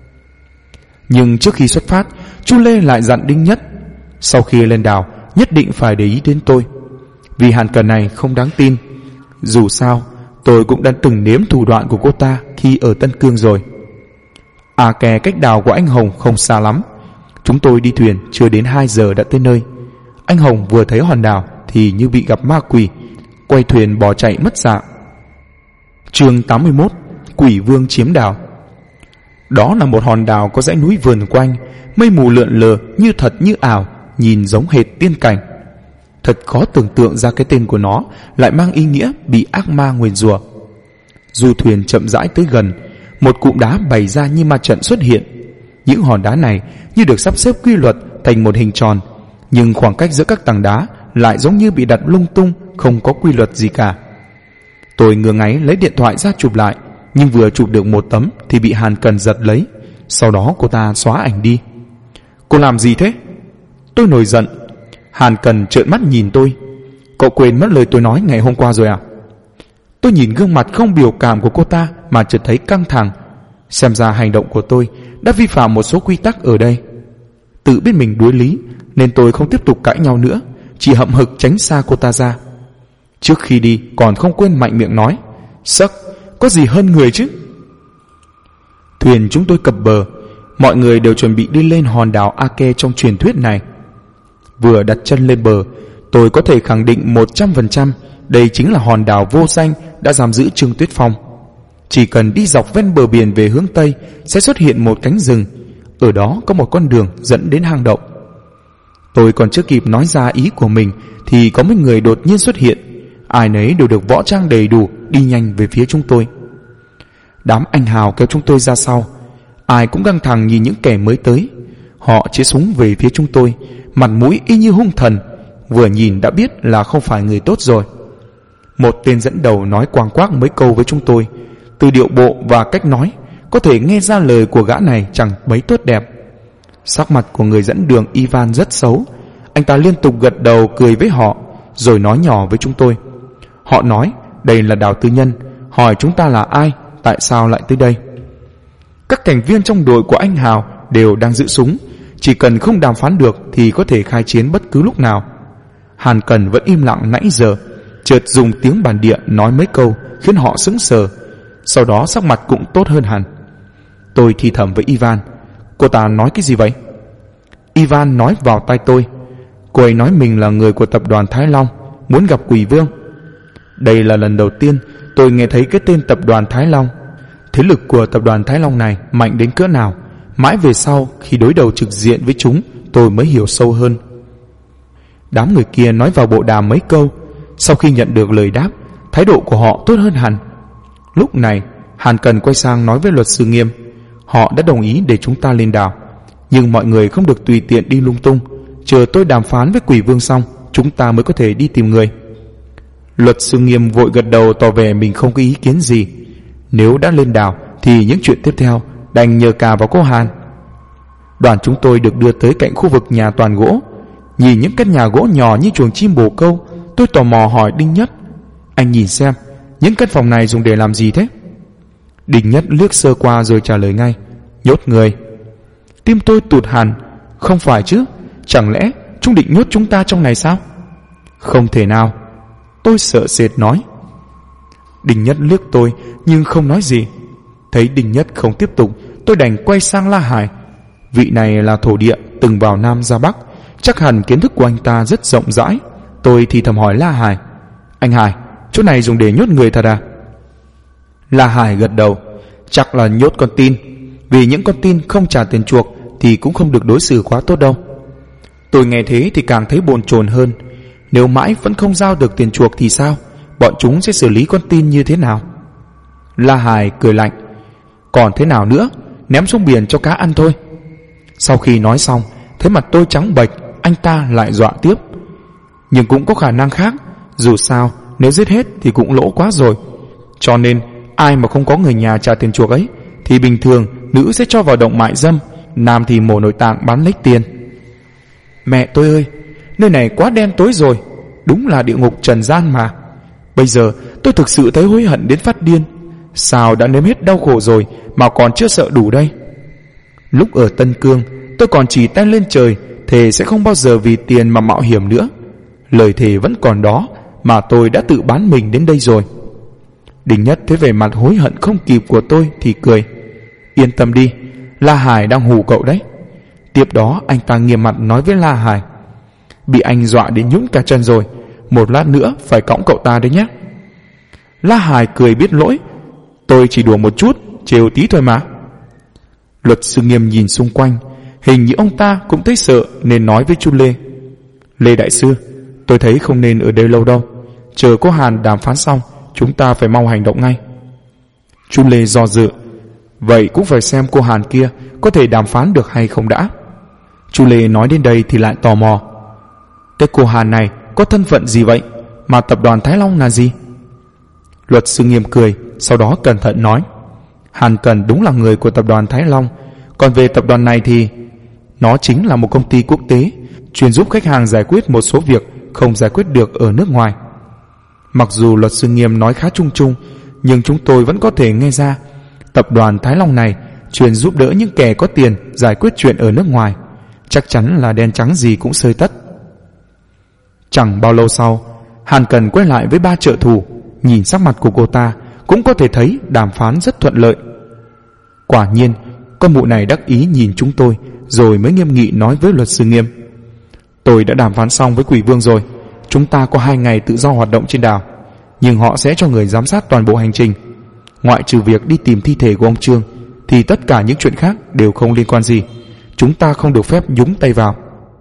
Nhưng trước khi xuất phát, chú Lê lại dặn Đinh Nhất sau khi lên đảo nhất định phải để ý đến tôi, vì Hàn Cần này không đáng tin. Dù sao tôi cũng đã từng nếm thủ đoạn của cô ta khi ở Tân Cương rồi. A Ke cách đảo của anh Hồng không xa lắm. Chúng tôi đi thuyền chưa đến 2 giờ đã tới nơi. Anh Hồng vừa thấy hòn đảo thì như bị gặp ma quỷ, quay thuyền bỏ chạy mất dạng. Chương 81: Quỷ Vương chiếm đảo. Đó là một hòn đảo có dãy núi vờn quanh, mây mù lượn lờ như thật như ảo, nhìn giống hệt tiên cảnh. Thật khó tưởng tượng ra cái tên của nó lại mang ý nghĩa bị ác ma nguyền rủa. Du thuyền chậm rãi tới gần, một cụm đá bày ra như ma trận xuất hiện. Những hòn đá này như được sắp xếp quy luật thành một hình tròn, nhưng khoảng cách giữa các tảng đá lại giống như bị đặt lung tung, không có quy luật gì cả. Tôi ngửa ngáy lấy điện thoại ra chụp lại, nhưng vừa chụp được một tấm thì bị Hàn Cần giật lấy. Sau đó cô ta xóa ảnh đi. Cô làm gì thế? Tôi nổi giận. Hàn Cần trợn mắt nhìn tôi. Cậu quên mất lời tôi nói ngày hôm qua rồi à? Tôi nhìn gương mặt không biểu cảm của cô ta mà chợt thấy căng thẳng. Xem ra hành động của tôi đã vi phạm một số quy tắc ở đây. Tự biết mình đuối lý nên tôi không tiếp tục cãi nhau nữa, chỉ hậm hực tránh xa cô ta ra. Trước khi đi còn không quên mạnh miệng nói, sắc, có gì hơn người chứ. Thuyền chúng tôi cập bờ, mọi người đều chuẩn bị đi lên hòn đảo A Ke trong truyền thuyết này. Vừa đặt chân lên bờ, tôi có thể khẳng định 100% đây chính là hòn đảo vô danh đã giam giữ Trương Tuyết Phong. Chỉ cần đi dọc ven bờ biển về hướng Tây sẽ xuất hiện một cánh rừng, ở đó có một con đường dẫn đến hang động. Tôi còn chưa kịp nói ra ý của mình thì có mấy người đột nhiên xuất hiện. Ai nấy đều được võ trang đầy đủ, đi nhanh về phía chúng tôi. Đám anh hào kéo chúng tôi ra sau, ai cũng căng thẳng nhìn những kẻ mới tới. Họ chĩa súng về phía chúng tôi, mặt mũi y như hung thần, vừa nhìn đã biết là không phải người tốt rồi. Một tên dẫn đầu nói quang quác mấy câu với chúng tôi. Từ điệu bộ và cách nói có thể nghe ra lời của gã này chẳng mấy tốt đẹp. Sắc mặt của người dẫn đường Ivan rất xấu. Anh ta liên tục gật đầu cười với họ, rồi nói nhỏ với chúng tôi. Họ nói đây là đảo tư nhân, hỏi chúng ta là ai, tại sao lại tới đây. Các thành viên trong đội của anh Hào đều đang giữ súng, chỉ cần không đàm phán được thì có thể khai chiến bất cứ lúc nào. Hàn Cần vẫn im lặng nãy giờ, chợt dùng tiếng bản địa nói mấy câu khiến họ sững sờ, sau đó sắc mặt cũng tốt hơn hẳn. Tôi thì thầm với Ivan, cô ta nói cái gì vậy? Ivan nói vào tai tôi, Cô ấy nói mình là người của tập đoàn Thái Long, muốn gặp Quỷ Vương. Đây là lần đầu tiên tôi nghe thấy cái tên tập đoàn Thái Long. Thế lực của tập đoàn Thái Long này mạnh đến cỡ nào, mãi về sau khi đối đầu trực diện với chúng tôi mới hiểu sâu hơn. Đám người kia nói vào bộ đàm mấy câu. Sau khi nhận được lời đáp, thái độ của họ tốt hơn hẳn. Lúc này Hàn Cần quay sang nói với luật sư Nghiêm, họ đã đồng ý để chúng ta lên đảo, nhưng mọi người không được tùy tiện đi lung tung, chờ tôi đàm phán với Quỷ Vương xong chúng ta mới có thể đi tìm người. Luật sư Nghiêm vội gật đầu tỏ vẻ mình không có ý kiến gì. Nếu đã lên đảo thì những chuyện tiếp theo đành nhờ cả vào cô Hàn. Đoàn chúng tôi được đưa tới cạnh khu vực nhà toàn gỗ. Nhìn những căn nhà gỗ nhỏ như chuồng chim bồ câu, tôi tò mò hỏi Đinh Nhất, anh nhìn xem những căn phòng này dùng để làm gì thế? Đinh Nhất liếc sơ qua rồi trả lời ngay, nhốt người. Tim tôi tụt hẳn. Không phải chứ, chẳng lẽ chúng định nhốt chúng ta trong này sao? Không thể nào, tôi sợ sệt nói. Đinh Nhất liếc tôi nhưng không nói gì. Thấy Đinh Nhất không tiếp tục, tôi đành quay sang La Hải. Vị này là thổ địa từng vào Nam ra Bắc, chắc hẳn kiến thức của anh ta rất rộng rãi. Tôi thì thầm hỏi La Hải, anh Hải, chỗ này dùng để nhốt người thật à? La Hải gật đầu, chắc là nhốt con tin. Vì những con tin không trả tiền chuộc thì cũng không được đối xử quá tốt đâu. Tôi nghe thế thì càng thấy bồn chồn hơn. Nếu mãi vẫn không giao được tiền chuộc thì sao? Bọn chúng sẽ xử lý con tin như thế nào? La Hải cười lạnh, còn thế nào nữa, ném xuống biển cho cá ăn thôi. Sau khi nói xong, thấy mặt tôi trắng bệch, anh ta lại dọa tiếp, nhưng cũng có khả năng khác. Dù sao nếu giết hết thì cũng lỗ quá rồi. Cho nên ai mà không có người nhà trả tiền chuộc ấy thì bình thường nữ sẽ cho vào động mại dâm, nam thì mổ nội tạng bán lấy tiền. Mẹ tôi ơi, nơi này quá đen tối rồi, đúng là địa ngục trần gian mà. Bây giờ tôi thực sự thấy hối hận đến phát điên. Sao đã nếm hết đau khổ rồi mà còn chưa sợ đủ đây? Lúc ở Tân Cương, tôi còn chỉ tay lên trời thề sẽ không bao giờ vì tiền mà mạo hiểm nữa. Lời thề vẫn còn đó mà tôi đã tự bán mình đến đây rồi. Đinh Nhất thấy vẻ mặt hối hận không kịp của tôi thì cười, yên tâm đi, La Hải đang hù cậu đấy. Tiếp đó anh ta nghiêm mặt nói với La Hải, bị anh dọa đến nhũn cả chân rồi, một lát nữa phải cõng cậu ta đấy nhé. La Hải cười biết lỗi, tôi chỉ đùa một chút, trêu tí thôi mà. Luật sư Nghiêm nhìn xung quanh, hình như ông ta cũng thấy sợ nên nói với chú Lê, Lê đại sư, tôi thấy không nên ở đây lâu đâu, chờ cô Hàn đàm phán xong chúng ta phải mau hành động ngay. Chú Lê do dự, vậy cũng phải xem cô Hàn kia có thể đàm phán được hay không đã. Chú Lê nói đến đây thì lại tò mò, cái cô Hàn này có thân phận gì vậy, mà tập đoàn Thái Long là gì? Luật sư Nghiêm cười, sau đó cẩn thận nói, Hàn Cần đúng là người của tập đoàn Thái Long. Còn về tập đoàn này thì nó chính là một công ty quốc tế chuyên giúp khách hàng giải quyết một số việc không giải quyết được ở nước ngoài. Mặc dù luật sư Nghiêm nói khá chung chung, nhưng chúng tôi vẫn có thể nghe ra tập đoàn Thái Long này chuyên giúp đỡ những kẻ có tiền giải quyết chuyện ở nước ngoài. Chắc chắn là đen trắng gì cũng xơi tất. Chẳng bao lâu sau, Hàn Cần quay lại với 3 trợ thủ. Nhìn sắc mặt của cô ta cũng có thể thấy đàm phán rất thuận lợi. Quả nhiên con mụ này đắc ý nhìn chúng tôi, rồi mới nghiêm nghị nói với luật sư Nghiêm, tôi đã đàm phán xong với Quỷ Vương rồi. Chúng ta có 2 ngày tự do hoạt động trên đảo, nhưng họ sẽ cho người giám sát toàn bộ hành trình. Ngoại trừ việc đi tìm thi thể của ông Trương thì tất cả những chuyện khác đều không liên quan gì. Chúng ta không được phép nhúng tay vào.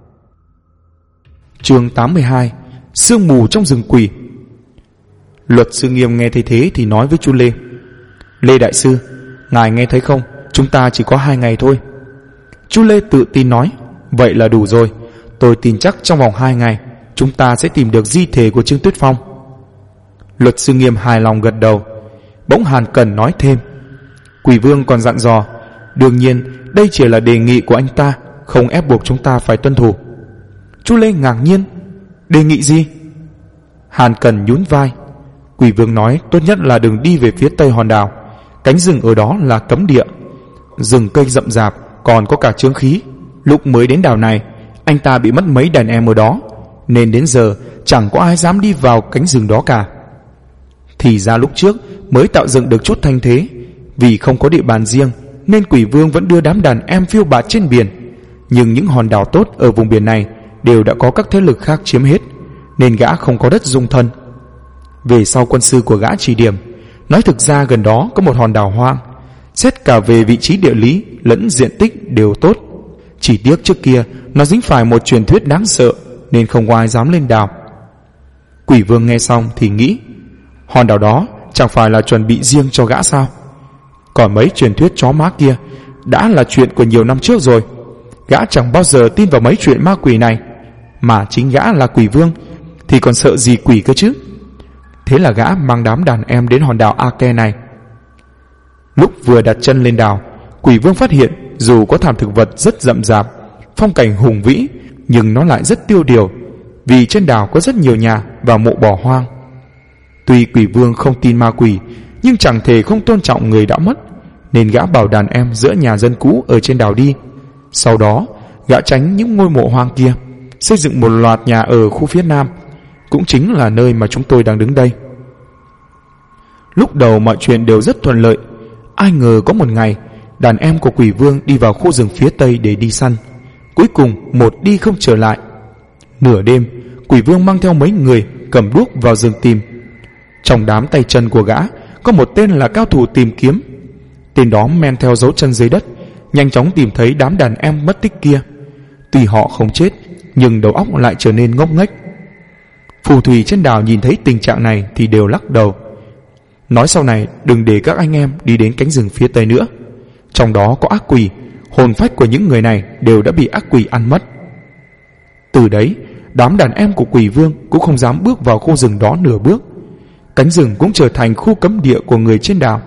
Chương 82: Sương mù trong rừng quỷ. Luật sư Nghiêm nghe thấy thế thì nói với chú Lê, Lê đại sư, ngài nghe thấy không, chúng ta chỉ có 2 ngày thôi. Chú Lê tự tin nói, vậy là đủ rồi. Tôi tin chắc trong vòng 2 ngày chúng ta sẽ tìm được di thể của Trương Tuyết Phong. Luật sư Nghiêm hài lòng gật đầu. Bỗng Hàn Cần nói thêm, Quỷ Vương còn dặn dò, đương nhiên đây chỉ là đề nghị của anh ta, không ép buộc chúng ta phải tuân thủ. Chú Lê ngạc nhiên, đề nghị gì? Hàn Cần nhún vai, Quỷ Vương nói tốt nhất là đừng đi về phía tây hòn đảo, cánh rừng ở đó là cấm địa, rừng cây rậm rạp, còn có cả chướng khí. Lúc mới đến đảo này, anh ta bị mất mấy đàn em ở đó, nên đến giờ chẳng có ai dám đi vào cánh rừng đó cả. Thì ra lúc trước mới tạo dựng được chút thanh thế, vì không có địa bàn riêng nên Quỷ Vương vẫn đưa đám đàn em phiêu bạt trên biển. Nhưng những hòn đảo tốt ở vùng biển này đều đã có các thế lực khác chiếm hết, nên gã không có đất dung thân. Về sau quân sư của gã chỉ điểm, nói thực ra gần đó có một hòn đảo hoang, xét cả về vị trí địa lý lẫn diện tích đều tốt. Chỉ tiếc trước kia nó dính phải một truyền thuyết đáng sợ, nên không ai dám lên đảo. Quỷ Vương nghe xong thì nghĩ, hòn đảo đó chẳng phải là chuẩn bị riêng cho gã sao? Còn mấy truyền thuyết chó má kia đã là chuyện của nhiều năm trước rồi. Gã chẳng bao giờ tin vào mấy chuyện ma quỷ này, mà chính gã là Quỷ Vương thì còn sợ gì quỷ cơ chứ. Thế là gã mang đám đàn em đến hòn đảo Ake này. Lúc vừa đặt chân lên đảo, Quỷ Vương phát hiện dù có thảm thực vật rất rậm rạp, phong cảnh hùng vĩ, nhưng nó lại rất tiêu điều, vì trên đảo có rất nhiều nhà và mộ bỏ hoang. Tuy Quỷ Vương không tin ma quỷ, nhưng chẳng thể không tôn trọng người đã mất, nên gã bảo đàn em dỡ nhà dân cũ ở trên đảo đi. Sau đó gã tránh những ngôi mộ hoang kia, xây dựng một loạt nhà ở khu phía nam, cũng chính là nơi mà chúng tôi đang đứng đây. Lúc đầu mọi chuyện đều rất thuận lợi. Ai ngờ có một ngày, đàn em của Quỷ Vương đi vào khu rừng phía tây để đi săn. Cuối cùng một đi không trở lại. Nửa đêm, Quỷ Vương mang theo mấy người cầm đuốc vào rừng tìm. Trong đám tay chân của gã có một tên là cao thủ tìm kiếm. Tên đó men theo dấu chân dưới đất, nhanh chóng tìm thấy đám đàn em mất tích kia. Tuy họ không chết, nhưng đầu óc lại trở nên ngốc nghếch. Phù thủy trên đảo nhìn thấy tình trạng này thì đều lắc đầu, nói sau này đừng để các anh em đi đến cánh rừng phía tây nữa. Trong đó có ác quỷ, hồn phách của những người này đều đã bị ác quỷ ăn mất. Từ đấy, đám đàn em của Quỷ Vương cũng không dám bước vào khu rừng đó nửa bước. Cánh rừng cũng trở thành khu cấm địa của người trên đảo.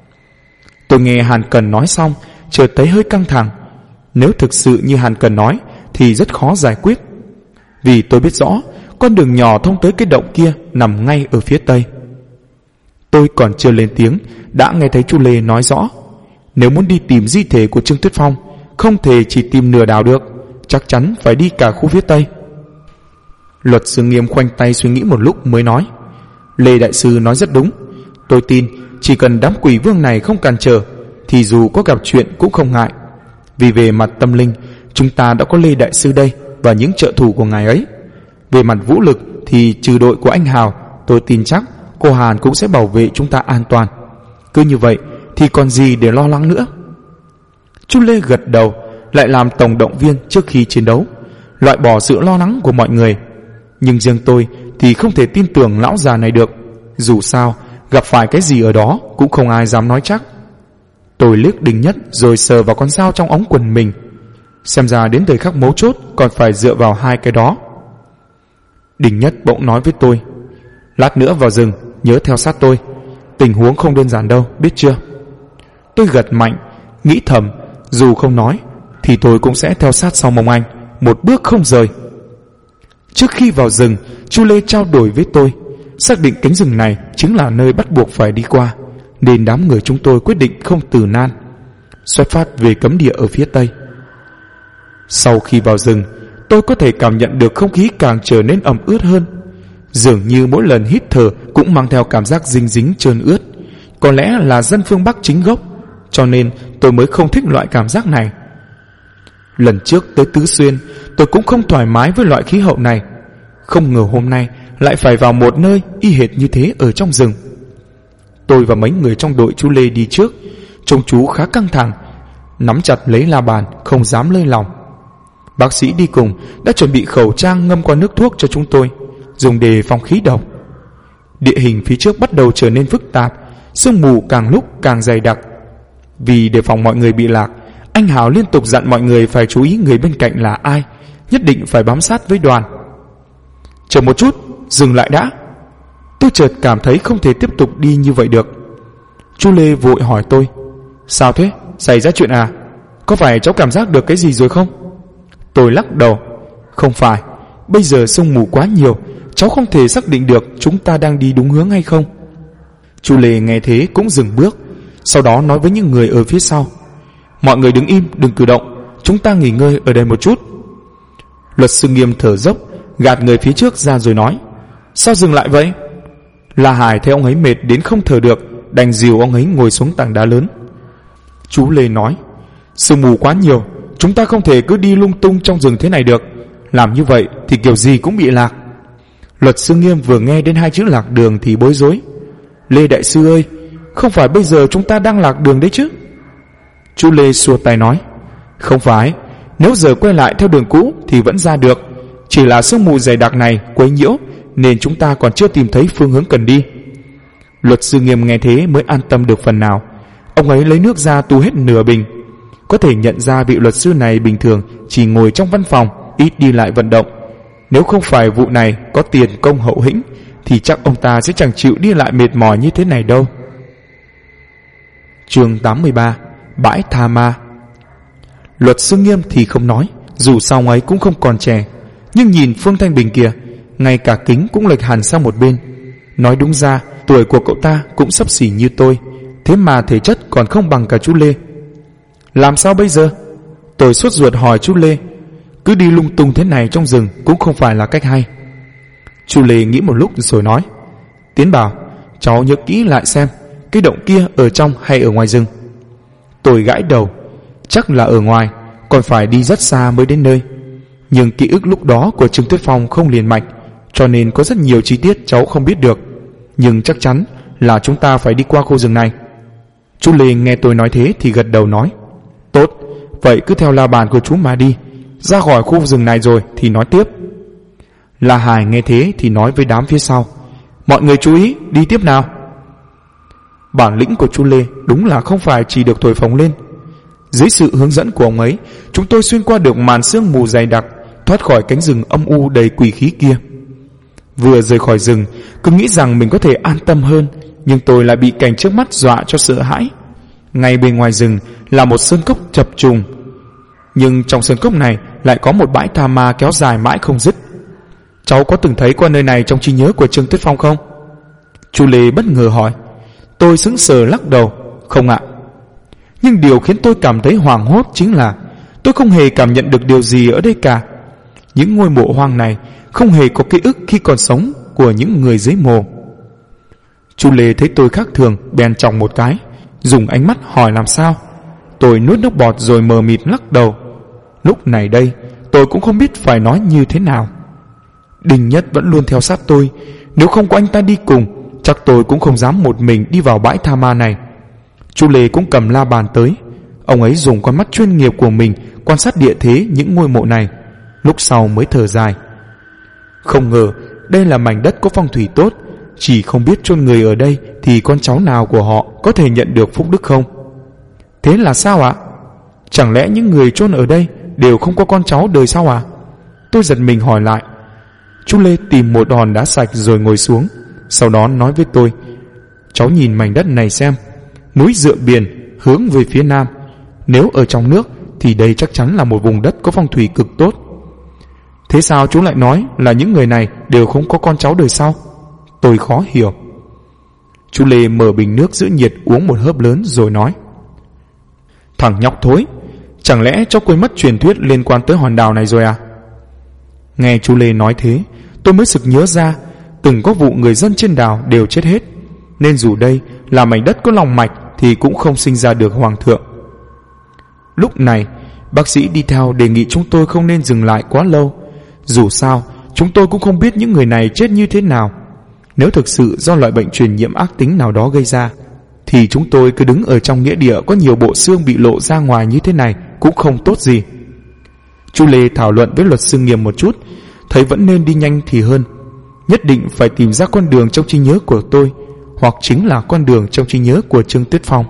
Tôi nghe Hàn Cần nói xong, chợt thấy hơi căng thẳng. Nếu thực sự như Hàn Cần nói thì rất khó giải quyết, vì tôi biết rõ con đường nhỏ thông tới cái động kia nằm ngay ở phía tây. Tôi còn chưa lên tiếng đã nghe thấy chú Lê nói rõ, nếu muốn đi tìm di thể của Trương Tuyết Phong, không thể chỉ tìm nửa đảo được, chắc chắn phải đi cả khu phía tây. Luật sư Nghiêm khoanh tay suy nghĩ một lúc mới nói, Lê đại sư nói rất đúng. Tôi tin chỉ cần đám Quỷ Vương này không cản trở thì dù có gặp chuyện cũng không ngại. Vì về mặt tâm linh, chúng ta đã có Lê đại sư đây và những trợ thủ của ngài ấy. Về mặt vũ lực thì trừ đội của anh Hào, tôi tin chắc cô Hàn cũng sẽ bảo vệ chúng ta an toàn. Cứ như vậy thì còn gì để lo lắng nữa. Chú Lê gật đầu, lại làm tổng động viên trước khi chiến đấu, loại bỏ sự lo lắng của mọi người. Nhưng riêng tôi thì không thể tin tưởng lão già này được. Dù sao gặp phải cái gì ở đó cũng không ai dám nói chắc. Tôi liếc Đình Nhất rồi sờ vào con dao trong ống quần mình. Xem ra đến thời khắc mấu chốt còn phải dựa vào hai cái đó. Đình Nhất bỗng nói với tôi, lát nữa vào rừng nhớ theo sát tôi, tình huống không đơn giản đâu, biết chưa? Tôi gật mạnh, nghĩ thầm dù không nói thì tôi cũng sẽ theo sát sau mông anh, một bước không rời. Trước khi vào rừng, chú Lê trao đổi với tôi, xác định cánh rừng này chính là nơi bắt buộc phải đi qua, nên đám người chúng tôi quyết định không từ nan, xuất phát về cấm địa ở phía tây. Sau khi vào rừng, tôi có thể cảm nhận được không khí càng trở nên ẩm ướt hơn. Dường như mỗi lần hít thở cũng mang theo cảm giác dinh dính trơn ướt. Có lẽ là dân phương Bắc chính gốc, cho nên tôi mới không thích loại cảm giác này. Lần trước tới Tứ Xuyên, tôi cũng không thoải mái với loại khí hậu này. Không ngờ hôm nay lại phải vào một nơi y hệt như thế ở trong rừng. Tôi và mấy người trong đội chú Lê đi trước, trông chú khá căng thẳng, nắm chặt lấy la bàn không dám lơi lỏng. Bác sĩ đi cùng đã chuẩn bị khẩu trang ngâm qua nước thuốc cho chúng tôi, dùng để phòng khí độc. Địa hình phía trước bắt đầu trở nên phức tạp, sương mù càng lúc càng dày đặc. Vì đề phòng mọi người bị lạc, anh Hào liên tục dặn mọi người phải chú ý người bên cạnh là ai, nhất định phải bám sát với đoàn. Chờ một chút, dừng lại đã. Tôi chợt cảm thấy không thể tiếp tục đi như vậy được. Chú Lê vội hỏi tôi, sao thế, xảy ra chuyện à? Có phải cháu cảm giác được cái gì rồi không? Tôi lắc đầu, không phải, bây giờ sương mù quá nhiều, cháu không thể xác định được chúng ta đang đi đúng hướng hay không. Chú Lê nghe thế cũng dừng bước, sau đó nói với những người ở phía sau, mọi người đứng im, đừng cử động, chúng ta nghỉ ngơi ở đây một chút. Luật sư Nghiêm thở dốc, gạt người phía trước ra rồi nói, sao dừng lại vậy? La Hải thấy ông ấy mệt đến không thở được, đành dìu ông ấy ngồi xuống tảng đá lớn. Chú Lê nói, sương mù quá nhiều, chúng ta không thể cứ đi lung tung trong rừng thế này được. làm như vậy thì kiểu gì cũng bị lạc. Luật sư Nghiêm vừa nghe đến hai chữ lạc đường thì bối rối. Lê đại sư ơi, không phải bây giờ chúng ta đang lạc đường đấy chứ? Chú Lê xua tay nói, không phải, nếu giờ quay lại theo đường cũ thì vẫn ra được, chỉ là sương mù dày đặc này quấy nhiễu nên chúng ta còn chưa tìm thấy phương hướng cần đi. Luật sư Nghiêm nghe thế mới an tâm được phần nào. Ông ấy lấy nước ra tu hết nửa bình. Có thể nhận ra vị luật sư này bình thường chỉ ngồi trong văn phòng, ít đi lại vận động. Nếu không phải vụ này có tiền công hậu hĩnh thì chắc ông ta sẽ chẳng chịu đi lại mệt mỏi như thế này đâu. Chương 83. Bãi tha ma. Luật sư Nghiêm thì không nói, dù sao ông ấy cũng không còn trẻ, nhưng nhìn Phương Thanh Bình kìa, ngay cả kính cũng lệch hẳn sang một bên. Nói đúng ra tuổi của cậu ta cũng xấp xỉ như tôi, thế mà thể chất còn không bằng cả chú Lê. Làm sao bây giờ? Tôi sốt ruột hỏi chú Lê. Cứ đi lung tung thế này trong rừng cũng không phải là cách hay. Chú Lê nghĩ một lúc rồi nói, Tiến bảo, cháu nhớ kỹ lại xem cái động kia ở trong hay ở ngoài rừng. Tôi gãi đầu, chắc là ở ngoài, còn phải đi rất xa mới đến nơi. Nhưng ký ức lúc đó của Trương Tuyết Phong không liền mạch, cho nên có rất nhiều chi tiết cháu không biết được. Nhưng chắc chắn là chúng ta phải đi qua khu rừng này. Chú Lê nghe tôi nói thế thì gật đầu nói, tốt, vậy cứ theo la bàn của chú mà đi. Ra khỏi khu rừng này rồi thì nói tiếp. La Hải nghe thế thì nói với đám phía sau, mọi người chú ý, đi tiếp nào. Bản lĩnh của chú Lê đúng là không phải chỉ được thổi phồng lên. Dưới sự hướng dẫn của ông ấy, chúng tôi xuyên qua được màn sương mù dày đặc, thoát khỏi cánh rừng âm u đầy quỷ khí kia. Vừa rời khỏi rừng, cứ nghĩ rằng mình có thể an tâm hơn, nhưng tôi lại bị cảnh trước mắt dọa cho sợ hãi. Ngay bên ngoài rừng là một sơn cốc chập trùng, nhưng trong sơn cốc này lại có một bãi tha ma kéo dài mãi không dứt. Cháu có từng thấy qua nơi này trong trí nhớ của Trương Tuyết Phong không? Chú Lê bất ngờ hỏi. Tôi sững sờ lắc đầu, không ạ. Nhưng điều khiến tôi cảm thấy hoảng hốt chính là tôi không hề cảm nhận được điều gì ở đây cả. Những ngôi mộ hoang này không hề có ký ức khi còn sống của những người dưới mồ. Chú Lê thấy tôi khác thường bèn chòng một cái, dùng ánh mắt hỏi làm sao. Tôi nuốt nước bọt rồi mờ mịt lắc đầu. Lúc này đây tôi cũng không biết phải nói như thế nào. Đinh Nhất vẫn luôn theo sát tôi, nếu không có anh ta đi cùng chắc tôi cũng không dám một mình đi vào bãi tha ma này. Chú Lê cũng cầm la bàn tới. Ông ấy dùng con mắt chuyên nghiệp của mình quan sát địa thế những ngôi mộ này, lúc sau mới thở dài. Không ngờ đây là mảnh đất có phong thủy tốt, chỉ không biết chôn người ở đây thì con cháu nào của họ có thể nhận được phúc đức không. Thế là sao ạ? Chẳng lẽ những người chôn ở đây đều không có con cháu đời sau à? Tôi giật mình hỏi lại. Chú Lê tìm một hòn đá sạch rồi ngồi xuống, sau đó nói với tôi, cháu nhìn mảnh đất này xem, núi dựa biển hướng về phía nam. Nếu ở trong nước thì đây chắc chắn là một vùng đất có phong thủy cực tốt. Thế sao chú lại nói là những người này đều không có con cháu đời sau? Tôi khó hiểu. Chú Lê mở bình nước giữ nhiệt uống một hớp lớn rồi nói, thằng nhóc thối, chẳng lẽ cháu quên mất truyền thuyết liên quan tới hòn đảo này rồi à? Nghe chú Lê nói thế, tôi mới sực nhớ ra từng có vụ người dân trên đảo đều chết hết, nên dù đây là mảnh đất có lòng mạch thì cũng không sinh ra được hoàng thượng. Lúc này bác sĩ đi theo đề nghị chúng tôi không nên dừng lại quá lâu. Dù sao chúng tôi cũng không biết những người này chết như thế nào. Nếu thực sự do loại bệnh truyền nhiễm ác tính nào đó gây ra thì chúng tôi cứ đứng ở trong nghĩa địa có nhiều bộ xương bị lộ ra ngoài như thế này cũng không tốt gì. Chú Lê thảo luận với luật sư Nghiêm một chút, thấy vẫn nên đi nhanh thì hơn. Nhất định phải tìm ra con đường trong trí nhớ của tôi, hoặc chính là con đường trong trí nhớ của Trương Tuyết Phong.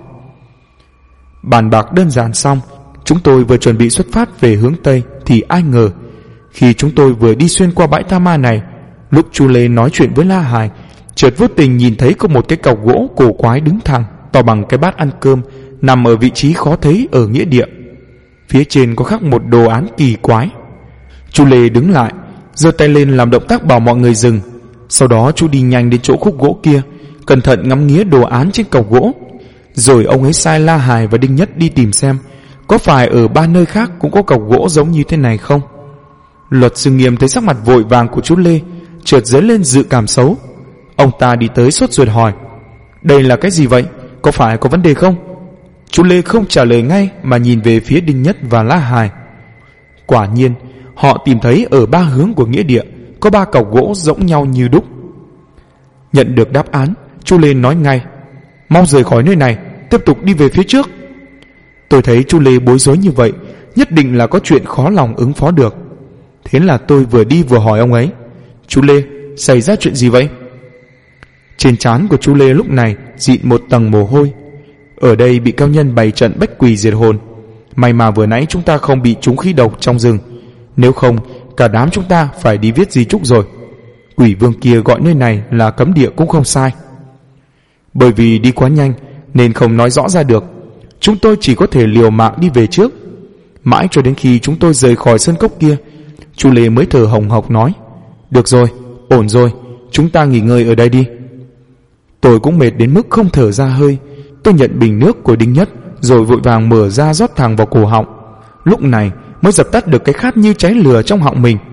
Bàn bạc đơn giản xong, chúng tôi vừa chuẩn bị xuất phát về hướng Tây thì ai ngờ khi chúng tôi vừa đi xuyên qua bãi tha ma này, lúc chú Lê nói chuyện với La Hải, chợt vô tình nhìn thấy có một cái cọc gỗ cổ quái đứng thẳng to bằng cái bát ăn cơm nằm ở vị trí khó thấy ở nghĩa địa. Phía trên có khắc một đồ án kỳ quái. Chú Lê đứng lại, giơ tay lên làm động tác bảo mọi người dừng. Sau đó chú đi nhanh đến chỗ khúc gỗ kia, cẩn thận ngắm nghía đồ án trên cọc gỗ. Rồi ông ấy sai La Hải và Đinh Nhất đi tìm xem có phải ở 3 nơi khác cũng có cọc gỗ giống như thế này không. Luật sư Nghiêm thấy sắc mặt vội vàng của chú Lê, chợt dấy lên dự cảm xấu. Ông ta đi tới sốt ruột hỏi, đây là cái gì vậy? Có phải có vấn đề không? Chú Lê không trả lời ngay mà nhìn về phía Đinh Nhất và La Hải. Quả nhiên họ tìm thấy ở 3 hướng của nghĩa địa có 3 cọc gỗ giống nhau như đúc. Nhận được đáp án, chú Lê nói ngay: mau rời khỏi nơi này, tiếp tục đi về phía trước. Tôi thấy chú Lê bối rối như vậy, nhất định là có chuyện khó lòng ứng phó được. Thế là tôi vừa đi vừa hỏi ông ấy: chú Lê, xảy ra chuyện gì vậy? Trên trán của chú Lê lúc này dịn một tầng mồ hôi. Ở đây bị cao nhân bày trận bách quỷ diệt hồn. May mà vừa nãy chúng ta không bị trúng khí độc trong rừng, nếu không cả đám chúng ta phải đi viết di chúc rồi. Quỷ vương kia gọi nơi này là cấm địa cũng không sai. Bởi vì đi quá nhanh nên không nói rõ ra được, chúng tôi chỉ có thể liều mạng đi về trước. Mãi cho đến khi chúng tôi rời khỏi sân cốc kia, chú Lê mới thở hồng hộc nói: được rồi, ổn rồi, chúng ta nghỉ ngơi ở đây đi. Tôi cũng mệt đến mức không thở ra hơi. Tôi nhận bình nước của Đinh Nhất rồi vội vàng mở ra rót thẳng vào cổ họng. Lúc này mới dập tắt được cái khát như cháy lửa trong họng mình.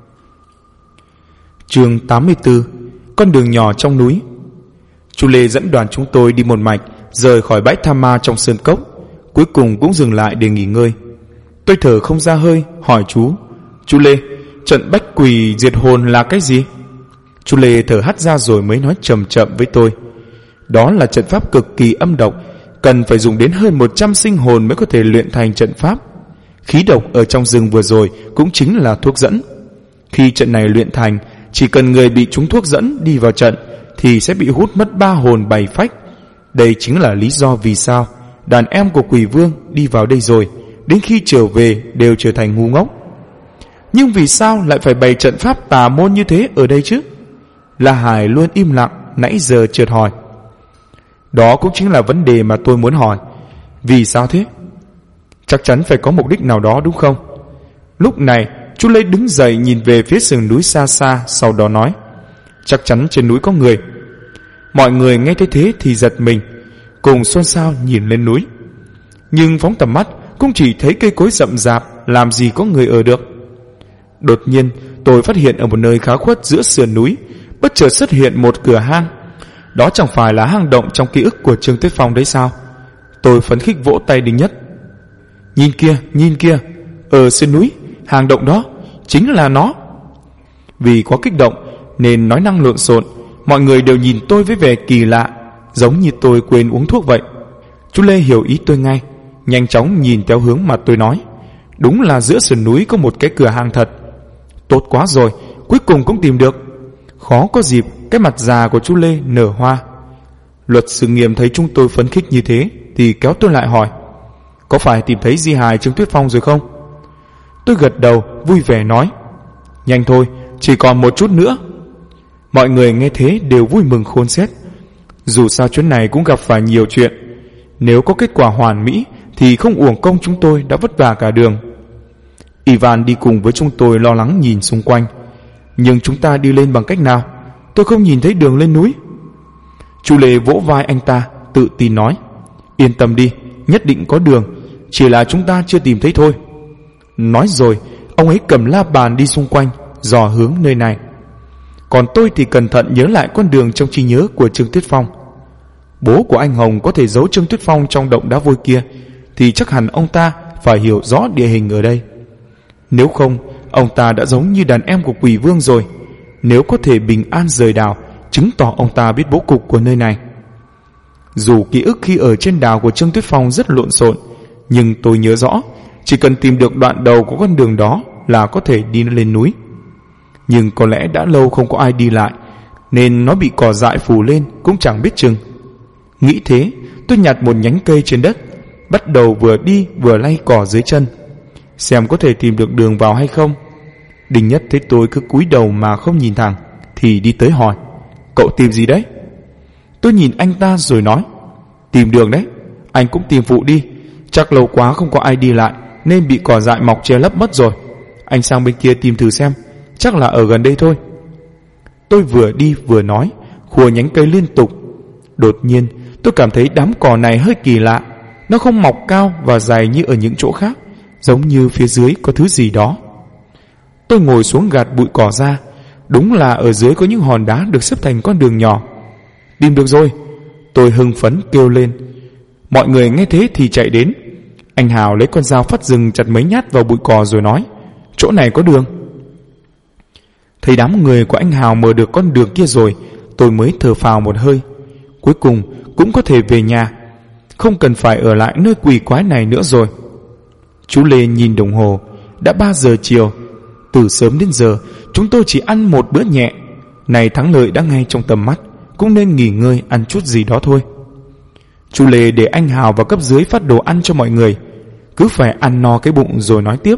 Chương 84: Con đường nhỏ trong núi. Chú Lê dẫn đoàn chúng tôi đi một mạch rời khỏi bãi tha ma trong sơn cốc, cuối cùng cũng dừng lại để nghỉ ngơi. Tôi thở không ra hơi hỏi chú: chú Lê, trận bách quỷ diệt hồn là cái gì? Chú Lê thở hắt ra rồi mới nói chậm chậm với tôi: đó là trận pháp cực kỳ âm độc, cần phải dùng đến hơn 100 sinh hồn mới có thể luyện thành trận pháp. Khí độc ở trong rừng vừa rồi cũng chính là thuốc dẫn. Khi trận này luyện thành, chỉ cần người bị trúng thuốc dẫn đi vào trận thì sẽ bị hút mất 3 hồn 7 phách. Đây chính là lý do vì sao đàn em của quỷ vương đi vào đây rồi, đến khi trở về đều trở thành ngu ngốc. Nhưng vì sao lại phải bày trận pháp tà môn như thế ở đây chứ? La Hải luôn im lặng, nãy giờ chợt hỏi. Đó cũng chính là vấn đề mà tôi muốn hỏi. Vì sao thế? Chắc chắn phải có mục đích nào đó đúng không? Lúc này chú Lê đứng dậy nhìn về phía sườn núi xa xa, sau đó nói: chắc chắn trên núi có người. Mọi người nghe thấy thế thì giật mình, cùng xôn xao nhìn lên núi. Nhưng phóng tầm mắt cũng chỉ thấy cây cối rậm rạp, làm gì có người ở được. Đột nhiên tôi phát hiện ở một nơi khá khuất giữa sườn núi bất chợt xuất hiện một cửa hang. Đó chẳng phải là hang động trong ký ức của Trương Tuyết Phong đấy sao? Tôi phấn khích vỗ tay Đinh Nhất: nhìn kia, ở sườn núi, hang động đó, chính là nó. Vì quá kích động nên nói năng lộn xộn, mọi người đều nhìn tôi với vẻ kỳ lạ, giống như tôi quên uống thuốc vậy. Chú Lê hiểu ý tôi ngay, nhanh chóng nhìn theo hướng mà tôi nói. Đúng là giữa sườn núi có một cái cửa hang thật. Tốt quá rồi, cuối cùng cũng tìm được. Khó có dịp cái mặt già của chú Lê nở hoa. Luật sự nghiêm thấy chúng tôi phấn khích như thế thì kéo tôi lại hỏi: có phải tìm thấy di hài Trương Tuyết Phong rồi không? Tôi gật đầu vui vẻ nói: nhanh thôi, chỉ còn một chút nữa. Mọi người nghe thế đều vui mừng khôn xiết. Dù sao chuyến này cũng gặp phải nhiều chuyện, nếu có kết quả hoàn mỹ thì không uổng công chúng tôi đã vất vả cả đường. Ivan đi cùng với chúng tôi lo lắng nhìn xung quanh. Nhưng chúng ta đi lên bằng cách nào? Tôi không nhìn thấy đường lên núi. Chú Lê vỗ vai anh ta, tự tin nói: yên tâm đi, nhất định có đường, chỉ là chúng ta chưa tìm thấy thôi. Nói rồi ông ấy cầm la bàn đi xung quanh dò hướng nơi này. Còn tôi thì cẩn thận nhớ lại con đường trong trí nhớ của Trương Tuyết Phong. Bố của anh Hồng có thể giấu Trương Tuyết Phong trong động đá vôi kia thì chắc hẳn ông ta phải hiểu rõ địa hình ở đây. Nếu không, ông ta đã giống như đàn em của quỷ vương rồi. Nếu có thể bình an rời đảo, chứng tỏ ông ta biết bố cục của nơi này. Dù ký ức khi ở trên đảo của Trương Tuyết Phong rất lộn xộn, nhưng tôi nhớ rõ chỉ cần tìm được đoạn đầu của con đường đó là có thể đi lên núi. Nhưng có lẽ đã lâu không có ai đi lại, nên nó bị cỏ dại phủ lên cũng chẳng biết chừng. Nghĩ thế, tôi nhặt một nhánh cây trên đất, bắt đầu vừa đi vừa lay cỏ dưới chân, xem có thể tìm được đường vào hay không. Đinh Nhất thấy tôi cứ cúi đầu mà không nhìn thẳng thì đi tới hỏi: cậu tìm gì đấy? Tôi nhìn anh ta rồi nói: tìm đường đấy. Anh cũng tìm phụ đi, chắc lâu quá không có ai đi lại nên bị cỏ dại mọc che lấp mất rồi. Anh sang bên kia tìm thử xem, chắc là ở gần đây thôi. Tôi vừa đi vừa nói, khua nhánh cây liên tục. Đột nhiên tôi cảm thấy đám cỏ này hơi kỳ lạ. Nó không mọc cao và dài như ở những chỗ khác, giống như phía dưới có thứ gì đó. Tôi ngồi xuống gạt bụi cỏ ra. Đúng là ở dưới có những hòn đá được xếp thành con đường nhỏ. Tìm được rồi, tôi hưng phấn kêu lên. Mọi người nghe thế thì chạy đến. Anh Hào lấy con dao phát rừng chặt mấy nhát vào bụi cỏ rồi nói: chỗ này có đường. Thấy đám người của anh Hào mở được con đường kia rồi, tôi mới thở phào một hơi. Cuối cùng cũng có thể về nhà, không cần phải ở lại nơi quỷ quái này nữa rồi. Chú Lê nhìn đồng hồ, đã 3 giờ chiều. Từ sớm đến giờ chúng tôi chỉ ăn một bữa nhẹ. Này thắng lợi đã ngay trong tầm mắt, cũng nên nghỉ ngơi ăn chút gì đó thôi. Chú Lê để anh Hào vào cấp dưới phát đồ ăn cho mọi người, cứ phải ăn no cái bụng rồi nói tiếp.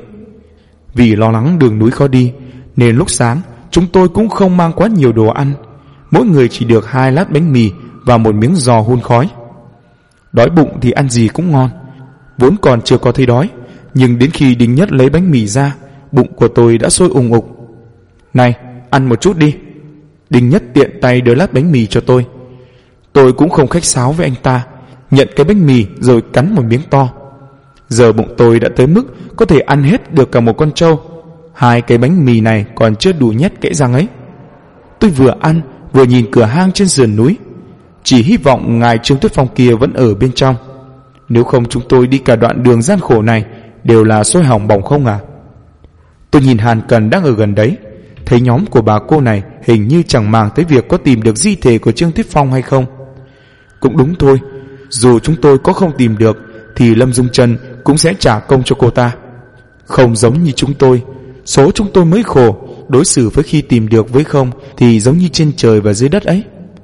Vì lo lắng đường núi khó đi nên lúc sáng chúng tôi cũng không mang quá nhiều đồ ăn, mỗi người chỉ được 2 lát bánh mì và một miếng giò hun khói. Đói bụng thì ăn gì cũng ngon, vốn còn chưa có thấy đói, nhưng đến khi Đinh Nhất lấy bánh mì ra, bụng của tôi đã sôi ùng ục. Này, ăn một chút đi. Đinh Nhất tiện tay đưa lát bánh mì cho tôi. Tôi cũng không khách sáo với anh ta, nhận cái bánh mì rồi cắn một miếng to. Giờ bụng tôi đã tới mức có thể ăn hết được cả một con trâu. 2 cái bánh mì này còn chưa đủ nhét kẽ răng ấy. Tôi vừa ăn vừa nhìn cửa hang trên sườn núi, chỉ hy vọng ngài Trương Tuyết Phong kia vẫn ở bên trong. Nếu không chúng tôi đi cả đoạn đường gian khổ này đều là sôi hỏng bỏng không à. Tôi nhìn Hàn Cần đang ở gần đấy, thấy nhóm của bà cô này hình như chẳng màng tới việc có tìm được di thể của Trương Tuyết Phong hay không. Cũng đúng thôi, dù chúng tôi có không tìm được thì Lâm Dung Trân cũng sẽ trả công cho cô ta. Không giống như chúng tôi, số chúng tôi mới khổ, đối xử với khi tìm được với không thì giống như trên trời và dưới đất ấy.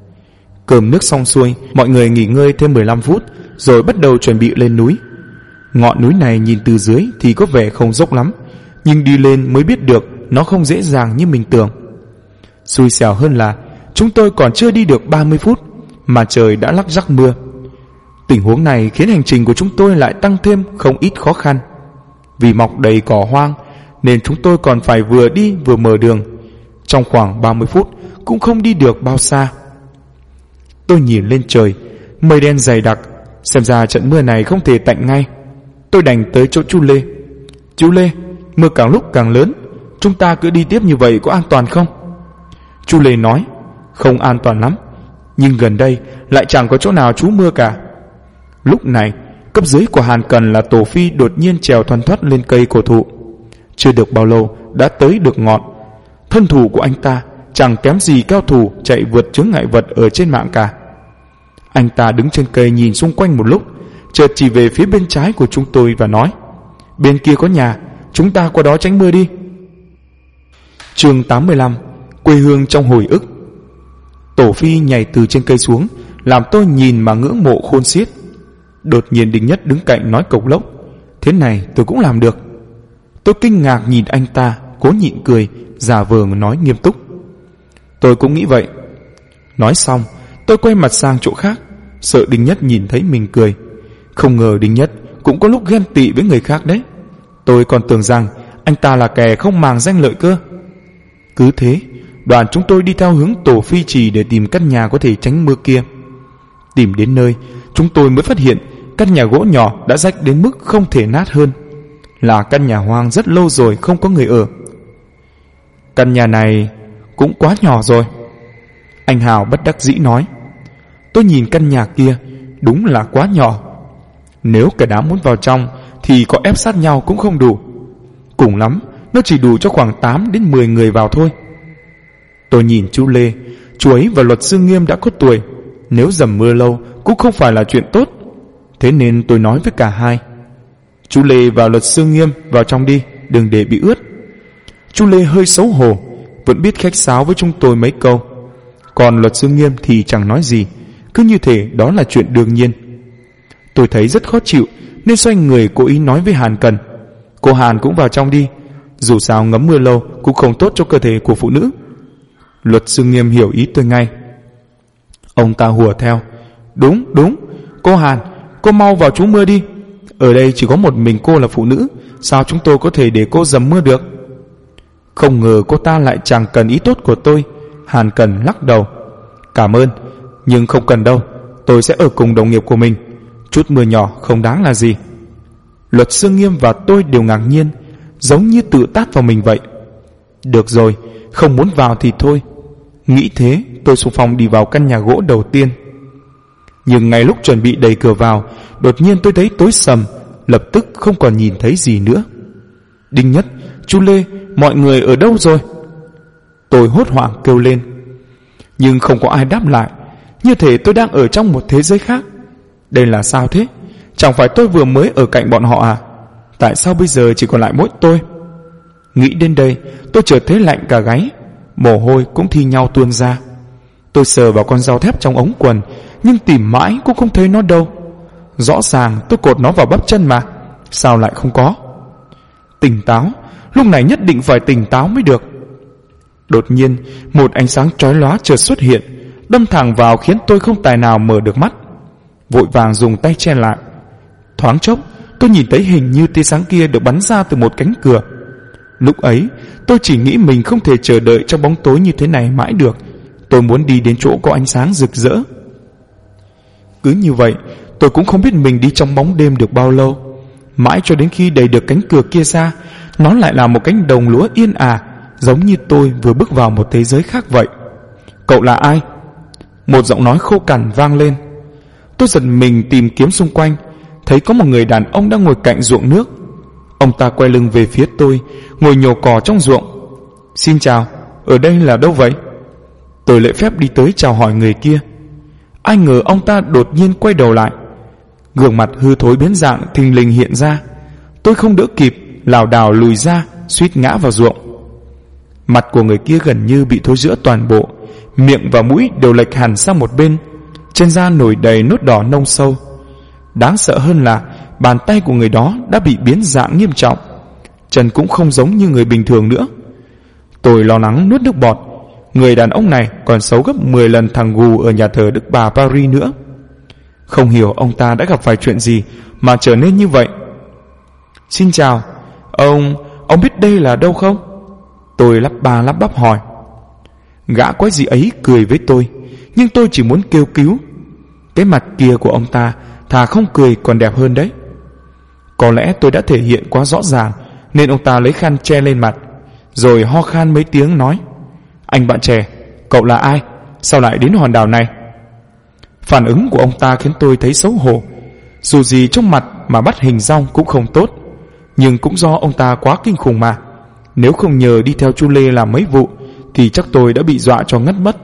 Cơm nước xong xuôi, mọi người nghỉ ngơi thêm 15 phút rồi bắt đầu chuẩn bị lên núi. Ngọn núi này nhìn từ dưới thì có vẻ không dốc lắm, nhưng đi lên mới biết được nó không dễ dàng như mình tưởng. Xui xẻo hơn là chúng tôi còn chưa đi được 30 phút mà trời đã lắc rắc mưa. Tình huống này khiến hành trình của chúng tôi lại tăng thêm không ít khó khăn. Vì mọc đầy cỏ hoang nên chúng tôi còn phải vừa đi vừa mở đường. Trong khoảng 30 phút cũng không đi được bao xa. Tôi nhìn lên trời, mây đen dày đặc, xem ra trận mưa này không thể tạnh ngay. Tôi đành tới chỗ chú Lê. Chú Lê, mưa càng lúc càng lớn, chúng ta cứ đi tiếp như vậy có an toàn không? Chú Lê nói, không an toàn lắm, nhưng gần đây lại chẳng có chỗ nào trú mưa cả. Lúc này, cấp dưới của Hàn Cần là Tổ Phi đột nhiên trèo thoăn thoắt lên cây cổ thụ. Chưa được bao lâu đã tới được ngọn. Thân thủ của anh ta chẳng kém gì cao thủ chạy vượt chướng ngại vật ở trên mạng cả. Anh ta đứng trên cây nhìn xung quanh một lúc, chợt chỉ về phía bên trái của chúng tôi và nói, bên kia có nhà, chúng ta qua đó tránh mưa đi. Chương 85, quê hương trong hồi ức. Tổ Phi nhảy từ trên cây xuống, làm tôi nhìn mà ngưỡng mộ khôn xiết. Đột nhiên Đinh Nhất đứng cạnh nói cộc lốc, thế này tôi cũng làm được. Tôi kinh ngạc nhìn anh ta, cố nhịn cười, giả vờ nói nghiêm túc, tôi cũng nghĩ vậy. Nói xong tôi quay mặt sang chỗ khác, sợ Đinh Nhất nhìn thấy mình cười. Không ngờ Đinh Nhất cũng có lúc ghen tị với người khác đấy. Tôi còn tưởng rằng anh ta là kẻ không màng danh lợi cơ. Cứ thế đoàn chúng tôi đi theo hướng Tổ Phi Trì để tìm căn nhà có thể tránh mưa kia. Tìm đến nơi, chúng tôi mới phát hiện căn nhà gỗ nhỏ đã rách đến mức không thể nát hơn, là căn nhà hoang rất lâu rồi không có người ở. Căn nhà này cũng quá nhỏ rồi, anh Hào bất đắc dĩ nói. Tôi nhìn căn nhà kia, đúng là quá nhỏ. Nếu cả đám muốn vào trong thì có ép sát nhau cũng không đủ. Cùng lắm nó chỉ đủ cho khoảng 8 đến 10 người vào thôi. Tôi nhìn chú Lê, chú ấy và Luật Sư Nghiêm đã có tuổi, nếu dầm mưa lâu cũng không phải là chuyện tốt. Thế nên tôi nói với cả hai, chú Lê và Luật Sư Nghiêm vào trong đi, đừng để bị ướt. Chú Lê hơi xấu hổ, vẫn biết khách sáo với chúng tôi mấy câu. Còn Luật Sư Nghiêm thì chẳng nói gì, cứ như thể đó là chuyện đương nhiên. Tôi thấy rất khó chịu nên xoay người cố ý nói với Hàn Cần, cô Hàn cũng vào trong đi, dù sao ngấm mưa lâu cũng không tốt cho cơ thể của phụ nữ. Luật Sư Nghiêm hiểu ý tôi ngay. Ông ta hùa theo, đúng, cô Hàn, cô mau vào trú mưa đi. Ở đây chỉ có một mình cô là phụ nữ, sao chúng tôi có thể để cô dầm mưa được? Không ngờ cô ta lại chẳng cần ý tốt của tôi. Hàn Cần lắc đầu, cảm ơn, nhưng không cần đâu, tôi sẽ ở cùng đồng nghiệp của mình, chút mưa nhỏ không đáng là gì. Luật Sư Nghiêm và tôi đều ngạc nhiên, giống như tự tát vào mình vậy. Được rồi, không muốn vào thì thôi. Nghĩ thế, tôi xung phong đi vào căn nhà gỗ đầu tiên. Nhưng ngay lúc chuẩn bị đẩy cửa vào, đột nhiên tôi thấy tối sầm, lập tức không còn nhìn thấy gì nữa. Đinh Nhất, Chú Lê, mọi người ở đâu rồi? Tôi hốt hoảng kêu lên, nhưng không có ai đáp lại, như thể tôi đang ở trong một thế giới khác. Đây là sao thế? Chẳng phải tôi vừa mới ở cạnh bọn họ à? Tại sao bây giờ chỉ còn lại mỗi tôi? Nghĩ đến đây, tôi chợt thấy lạnh cả gáy, mồ hôi cũng thi nhau tuôn ra. Tôi sờ vào con dao thép trong ống quần, nhưng tìm mãi cũng không thấy nó đâu. Rõ ràng tôi cột nó vào bắp chân mà, sao lại không có? Tỉnh táo, lúc này nhất định phải tỉnh táo mới được. Đột nhiên, một ánh sáng chói lóa chợt xuất hiện, đâm thẳng vào khiến tôi không tài nào mở được mắt. Vội vàng dùng tay che lại. Thoáng chốc, tôi nhìn thấy hình như tia sáng kia được bắn ra từ một cánh cửa. Lúc ấy, tôi chỉ nghĩ mình không thể chờ đợi trong bóng tối như thế này mãi được. Tôi muốn đi đến chỗ có ánh sáng rực rỡ. Cứ như vậy, tôi cũng không biết mình đi trong bóng đêm được bao lâu. Mãi cho đến khi đẩy được cánh cửa kia ra, nó lại là một cánh đồng lúa yên ả, giống như tôi vừa bước vào một thế giới khác vậy. Cậu là ai? Một giọng nói khô cằn vang lên. Tôi giật mình tìm kiếm xung quanh, thấy có một người đàn ông đang ngồi cạnh ruộng nước. Ông ta quay lưng về phía tôi, ngồi nhổ cỏ trong ruộng. Xin chào, ở đây là đâu vậy? Tôi lễ phép đi tới chào hỏi người kia. Ai ngờ ông ta đột nhiên quay đầu lại, gương mặt hư thối biến dạng thình lình hiện ra. Tôi không đỡ kịp, lảo đảo lùi ra, suýt ngã vào ruộng. Mặt của người kia gần như bị thối rữa toàn bộ, miệng và mũi đều lệch hẳn sang một bên, trên da nổi đầy nốt đỏ nông sâu. Đáng sợ hơn là bàn tay của người đó đã bị biến dạng nghiêm trọng, chân cũng không giống như người bình thường nữa. Tôi lo lắng nuốt nước bọt. Người đàn ông này còn xấu gấp 10 lần thằng gù ở nhà thờ Đức Bà Paris nữa. Không hiểu ông ta đã gặp phải chuyện gì mà trở nên như vậy. Xin chào, ông biết đây là đâu không? Tôi lắp ba lắp bắp hỏi. Gã quái gì ấy cười với tôi, nhưng tôi chỉ muốn kêu cứu. Cái mặt kia của ông ta thà không cười còn đẹp hơn đấy. Có lẽ tôi đã thể hiện quá rõ ràng, nên ông ta lấy khăn che lên mặt, rồi ho khan mấy tiếng nói: Anh bạn trẻ, cậu là ai? Sao lại đến hòn đảo này? Phản ứng của ông ta khiến tôi thấy xấu hổ. Dù gì trong mặt mà bắt hình dong cũng không tốt, nhưng cũng do ông ta quá kinh khủng mà. Nếu không nhờ đi theo chú Lê làm mấy vụ thì chắc tôi đã bị dọa cho ngất mất.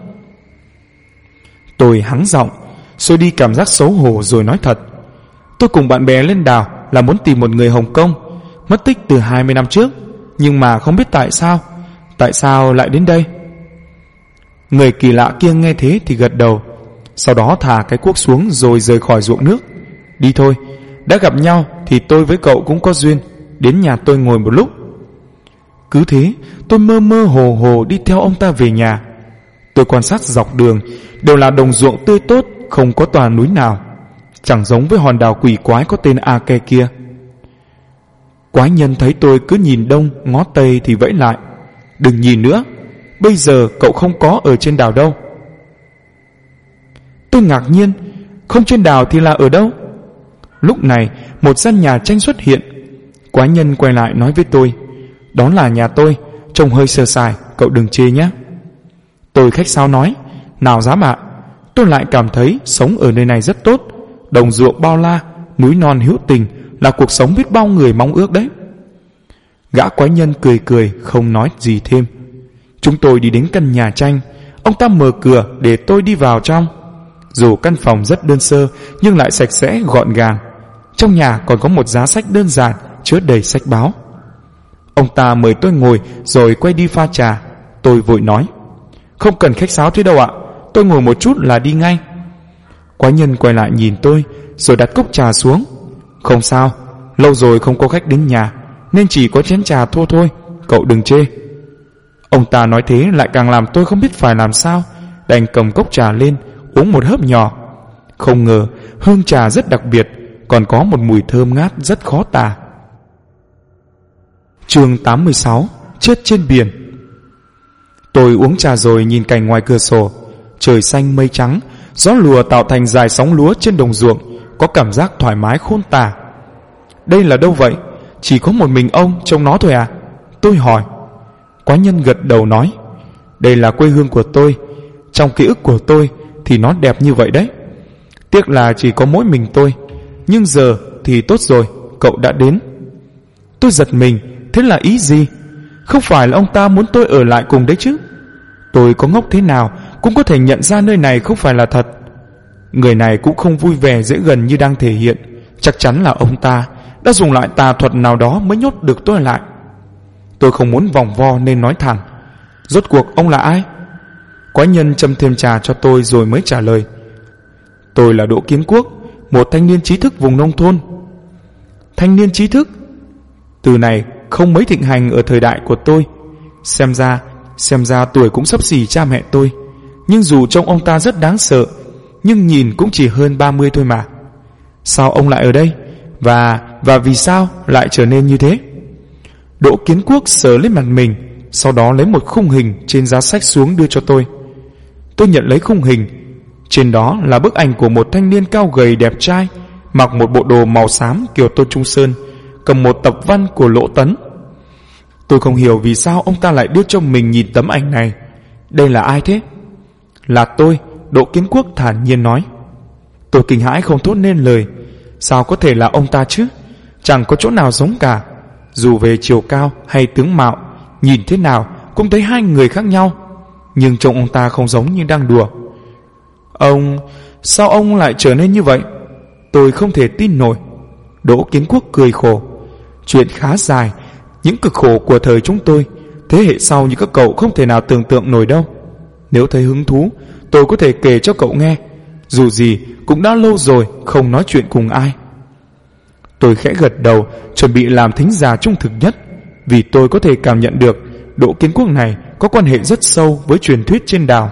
Tôi hắng giọng, xua đi cảm giác xấu hổ rồi nói thật. Tôi cùng bạn bè lên đảo là muốn tìm một người Hồng Kông, mất tích từ 20 năm trước, nhưng mà không biết tại sao lại đến đây. Người kỳ lạ kia nghe thế thì gật đầu, sau đó thả cái cuốc xuống rồi rời khỏi ruộng nước. Đi thôi, đã gặp nhau thì tôi với cậu cũng có duyên, đến nhà tôi ngồi một lúc. Cứ thế tôi mơ mơ hồ hồ đi theo ông ta về nhà. Tôi quan sát dọc đường đều là đồng ruộng tươi tốt, không có tòa núi nào, chẳng giống với hòn đảo quỷ quái có tên A Ke kia. Quái nhân thấy tôi cứ nhìn đông ngó tây thì vẫy lại: Đừng nhìn nữa, bây giờ cậu không có ở trên đảo đâu. Tôi ngạc nhiên, không trên đảo thì là ở đâu? Lúc này một gian nhà tranh xuất hiện. Quái nhân quay lại nói với tôi: Đó là nhà tôi, trông hơi sơ sài, cậu đừng chê nhé. Tôi khách sáo nói: Nào dám ạ. Tôi lại cảm thấy sống ở nơi này rất tốt, đồng ruộng bao la, núi non hữu tình là cuộc sống biết bao người mong ước đấy. Gã quái nhân cười cười không nói gì thêm. Chúng tôi đi đến căn nhà tranh. Ông ta mở cửa để tôi đi vào trong. Dù căn phòng rất đơn sơ nhưng lại sạch sẽ gọn gàng. Trong nhà còn có một giá sách đơn giản chứa đầy sách báo. Ông ta mời tôi ngồi rồi quay đi pha trà. Tôi vội nói: Không cần khách sáo thế đâu ạ, tôi ngồi một chút là đi ngay. Quái nhân quay lại nhìn tôi rồi đặt cốc trà xuống. Không sao, lâu rồi không có khách đến nhà nên chỉ có chén trà thô thôi, cậu đừng chê. Ông ta nói thế lại càng làm tôi không biết phải làm sao, đành cầm cốc trà lên uống một hớp nhỏ. Không ngờ hương trà rất đặc biệt, còn có một mùi thơm ngát rất khó tả. Chương 86: Chết trên biển. Tôi uống trà rồi nhìn cảnh ngoài cửa sổ. Trời xanh mây trắng, gió lùa tạo thành dải sóng lúa trên đồng ruộng, có cảm giác thoải mái khôn tả. Đây là đâu vậy? Chỉ có một mình ông trông nó thôi à? Tôi hỏi. Quái nhân gật đầu nói: Đây là quê hương của tôi. Trong ký ức của tôi thì nó đẹp như vậy đấy. Tiếc là chỉ có mỗi mình tôi. Nhưng giờ thì tốt rồi, cậu đã đến. Tôi giật mình, thế là ý gì? Không phải là ông ta muốn tôi ở lại cùng đấy chứ? Tôi có ngốc thế nào cũng có thể nhận ra nơi này không phải là thật. Người này cũng không vui vẻ dễ gần như đang thể hiện. Chắc chắn là ông ta đã dùng lại tà thuật nào đó mới nhốt được tôi lại. Tôi không muốn vòng vo nên nói thẳng: Rốt cuộc ông là ai? Quái nhân châm thêm trà cho tôi rồi mới trả lời: Tôi là Đỗ Kiến Quốc, một thanh niên trí thức vùng nông thôn. Thanh niên trí thức? Từ này không mấy thịnh hành ở thời đại của tôi. Xem ra tuổi cũng xấp xỉ cha mẹ tôi. Nhưng dù trông ông ta rất đáng sợ, nhưng nhìn cũng chỉ hơn 30 thôi mà. Sao ông lại ở đây? Và vì sao lại trở nên như thế? Đỗ Kiến Quốc sờ lên mặt mình, sau đó lấy một khung hình trên giá sách xuống đưa cho tôi. Tôi nhận lấy khung hình. Trên đó là bức ảnh của một thanh niên cao gầy đẹp trai, mặc một bộ đồ màu xám kiểu Tô Trung Sơn, cầm một tập văn của Lỗ Tấn. Tôi không hiểu vì sao ông ta lại đưa cho mình nhìn tấm ảnh này. Đây là ai thế? Là tôi, Đỗ Kiến Quốc thản nhiên nói. Tôi kinh hãi không thốt nên lời. Sao có thể là ông ta chứ? Chẳng có chỗ nào giống cả. Dù về chiều cao hay tướng mạo, nhìn thế nào cũng thấy hai người khác nhau. Nhưng trông ông ta không giống như đang đùa. Sao ông lại trở nên như vậy? Tôi không thể tin nổi. Đỗ Kiến Quốc cười khổ. Chuyện khá dài. Những cực khổ của thời chúng tôi, thế hệ sau như các cậu không thể nào tưởng tượng nổi đâu. Nếu thấy hứng thú, tôi có thể kể cho cậu nghe. Dù gì cũng đã lâu rồi không nói chuyện cùng ai. Tôi khẽ gật đầu, chuẩn bị làm thính giả trung thực nhất, vì tôi có thể cảm nhận được Đỗ Kiến Quốc này có quan hệ rất sâu với truyền thuyết trên đảo.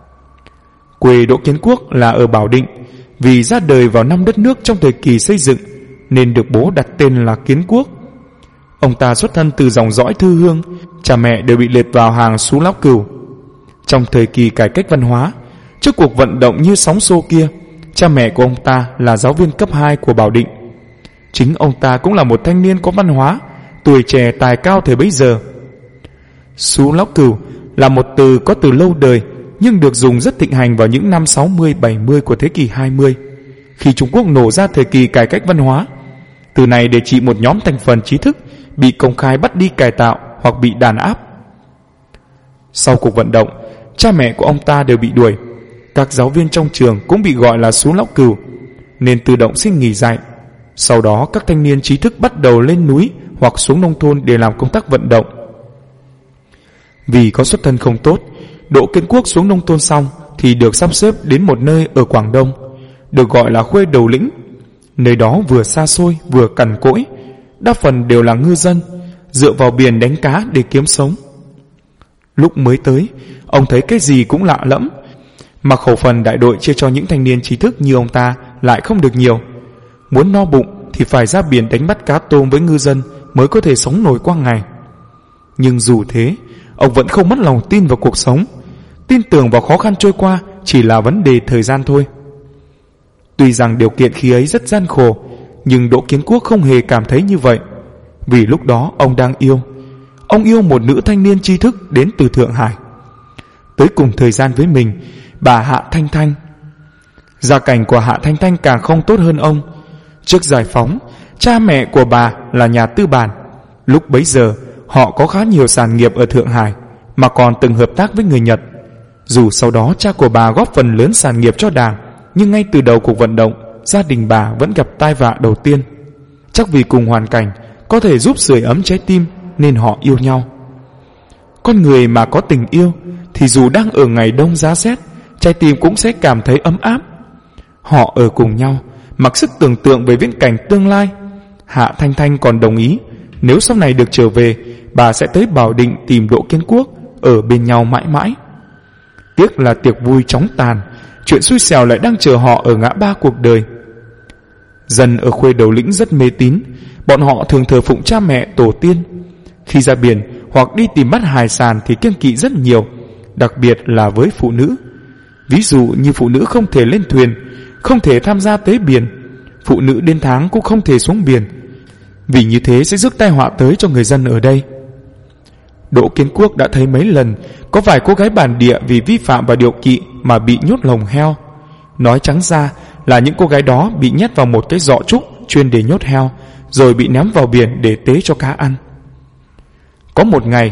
Quê Đỗ Kiến Quốc là ở Bảo Định. Vì ra đời vào năm đất nước trong thời kỳ xây dựng nên được bố đặt tên là Kiến Quốc. Ông ta xuất thân từ dòng dõi Thư Hương, cha mẹ đều bị liệt vào hàng Sú Lão Cửu. Trong thời kỳ cải cách văn hóa, trước cuộc vận động như sóng xô kia, cha mẹ của ông ta là giáo viên cấp 2 của Bảo Định. Chính ông ta cũng là một thanh niên có văn hóa, tuổi trẻ tài cao thời bấy giờ. Sú Lão Cửu là một từ có từ lâu đời, nhưng được dùng rất thịnh hành vào những năm 60-70 của thế kỷ 20, khi Trung Quốc nổ ra thời kỳ cải cách văn hóa. Từ này để chỉ một nhóm thành phần trí thức bị công khai bắt đi cải tạo hoặc bị đàn áp. Sau cuộc vận động, cha mẹ của ông ta đều bị đuổi. Các giáo viên trong trường cũng bị gọi là Sú Lão Cửu, nên tự động xin nghỉ dạy. Sau đó các thanh niên trí thức bắt đầu lên núi hoặc xuống nông thôn để làm công tác vận động. Vì có xuất thân không tốt, Đỗ Kiến Quốc xuống nông thôn xong thì được sắp xếp đến một nơi ở Quảng Đông, được gọi là Khuê Đầu Lĩnh. Nơi đó vừa xa xôi vừa cằn cỗi, đa phần đều là ngư dân, dựa vào biển đánh cá để kiếm sống. Lúc mới tới, ông thấy cái gì cũng lạ lẫm, mà khẩu phần đại đội chia cho những thanh niên trí thức như ông ta lại không được nhiều. Muốn no bụng thì phải ra biển đánh bắt cá tôm với ngư dân mới có thể sống nổi qua ngày. Nhưng dù thế, ông vẫn không mất lòng tin vào cuộc sống, tin tưởng vào khó khăn trôi qua chỉ là vấn đề thời gian thôi. Tuy rằng điều kiện khi ấy rất gian khổ, nhưng Đỗ Kiến Quốc không hề cảm thấy như vậy. Vì lúc đó ông đang yêu. Ông yêu một nữ thanh niên tri thức đến từ Thượng Hải, tới cùng thời gian với mình, bà Hạ Thanh Thanh. Gia cảnh của Hạ Thanh Thanh càng không tốt hơn ông. Trước giải phóng, cha mẹ của bà là nhà tư bản. Lúc bấy giờ họ có khá nhiều sản nghiệp ở Thượng Hải, mà còn từng hợp tác với người Nhật. Dù sau đó cha của bà góp phần lớn sản nghiệp cho đảng, nhưng ngay từ đầu cuộc vận động, gia đình bà vẫn gặp tai vạ đầu tiên. Chắc vì cùng hoàn cảnh có thể giúp sưởi ấm trái tim nên họ yêu nhau. Con người mà có tình yêu thì dù đang ở ngày đông giá rét, trái tim cũng sẽ cảm thấy ấm áp. Họ ở cùng nhau, mặc sức tưởng tượng về viễn cảnh tương lai. Hạ Thanh Thanh còn đồng ý nếu sau này được trở về, bà sẽ tới Bảo Định tìm Đỗ Kiến Quốc, ở bên nhau mãi mãi. Tiếc là tiệc vui chóng tàn, chuyện xui xẻo lại đang chờ họ ở ngã ba cuộc đời. Dân ở Khuê Đầu Lĩnh rất mê tín, bọn họ thường thờ phụng cha mẹ tổ tiên. Khi ra biển hoặc đi tìm bắt hải sản thì kiêng kỵ rất nhiều, đặc biệt là với phụ nữ. Ví dụ như phụ nữ không thể lên thuyền, không thể tham gia tế biển, phụ nữ đến tháng cũng không thể xuống biển, vì như thế sẽ rước tai họa tới cho người dân ở đây. Đỗ Kiến Quốc đã thấy mấy lần có vài cô gái bản địa vì vi phạm vào điều kỵ mà bị nhốt lồng heo. Nói trắng ra là những cô gái đó bị nhét vào một cái giọ trúc chuyên để nhốt heo, rồi bị ném vào biển để tế cho cá ăn. Có một ngày,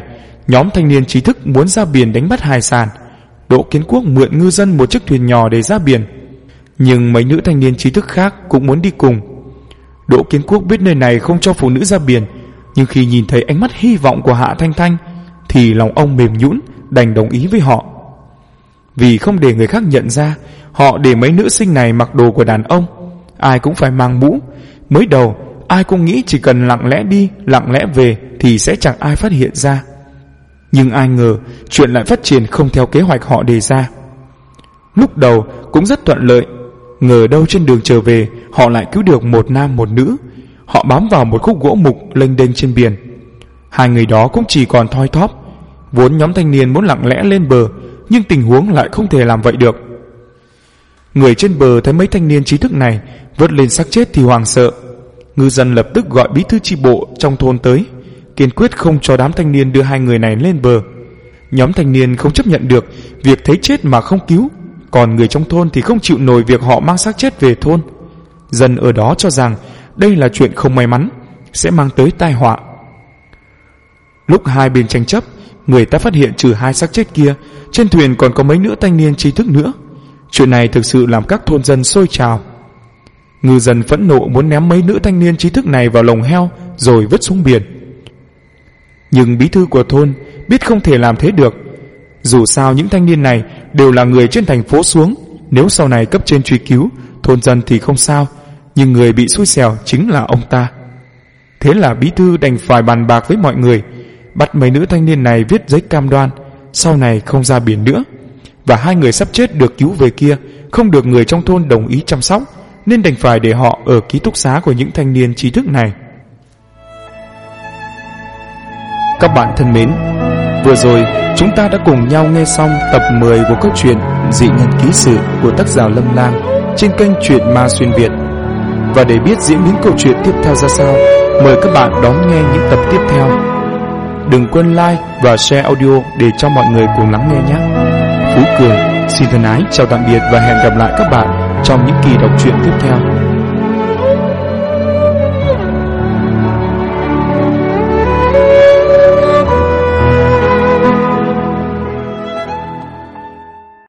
nhóm thanh niên trí thức muốn ra biển đánh bắt hải sản. Đỗ Kiến Quốc mượn ngư dân một chiếc thuyền nhỏ để ra biển, nhưng mấy nữ thanh niên trí thức khác cũng muốn đi cùng. Đỗ Kiến Quốc biết nơi này không cho phụ nữ ra biển, nhưng khi nhìn thấy ánh mắt hy vọng của Hạ Thanh Thanh thì lòng ông mềm nhũn, đành đồng ý với họ. Vì không để người khác nhận ra, họ để mấy nữ sinh này mặc đồ của đàn ông, ai cũng phải mang mũ. Mới đầu ai cũng nghĩ chỉ cần lặng lẽ đi lặng lẽ về thì sẽ chẳng ai phát hiện ra, nhưng ai ngờ chuyện lại phát triển không theo kế hoạch họ đề ra. Lúc đầu cũng rất thuận lợi, ngờ đâu trên đường trở về họ lại cứu được một nam một nữ. Họ bám vào một khúc gỗ mục lênh đênh trên biển. Hai người đó cũng chỉ còn thoi thóp. Vốn nhóm thanh niên muốn lặng lẽ lên bờ, nhưng tình huống lại không thể làm vậy được. Người trên bờ thấy mấy thanh niên trí thức này vớt lên xác chết thì hoảng sợ. Ngư dân lập tức gọi bí thư chi bộ trong thôn tới, kiên quyết không cho đám thanh niên đưa hai người này lên bờ. Nhóm thanh niên không chấp nhận được việc thấy chết mà không cứu, còn người trong thôn thì không chịu nổi việc họ mang xác chết về thôn. Dân ở đó cho rằng đây là chuyện không may mắn, sẽ mang tới tai họa. Lúc hai bên tranh chấp, người ta phát hiện trừ hai xác chết kia, trên thuyền còn có mấy nữ thanh niên trí thức nữa. Chuyện này thực sự làm các thôn dân sôi trào. Ngư dân phẫn nộ muốn ném mấy nữ thanh niên trí thức này vào lồng heo rồi vứt xuống biển. Nhưng bí thư của thôn biết không thể làm thế được. Dù sao những thanh niên này đều là người trên thành phố xuống, nếu sau này cấp trên truy cứu, thôn dân thì không sao, nhưng người bị xui xẻo chính là ông ta. Thế là bí thư đành phải bàn bạc với mọi người, bắt mấy nữ thanh niên này viết giấy cam đoan sau này không ra biển nữa. Và hai người sắp chết được cứu về kia không được người trong thôn đồng ý chăm sóc, nên đành phải để họ ở ký túc xá của những thanh niên trí thức này. Các bạn thân mến, vừa rồi chúng ta đã cùng nhau nghe xong tập 10 của câu chuyện Dị Nhân Ký Sự của tác giả Lâm Lang trên kênh Truyện Ma Xuyên Việt. Và để biết diễn biến câu chuyện tiếp theo ra sao, mời các bạn đón nghe những tập tiếp theo. Đừng quên like và share audio để cho mọi người cùng lắng nghe nhé. Phú Cường xin thân ái chào tạm biệt và hẹn gặp lại các bạn trong những kỳ đọc truyện tiếp theo.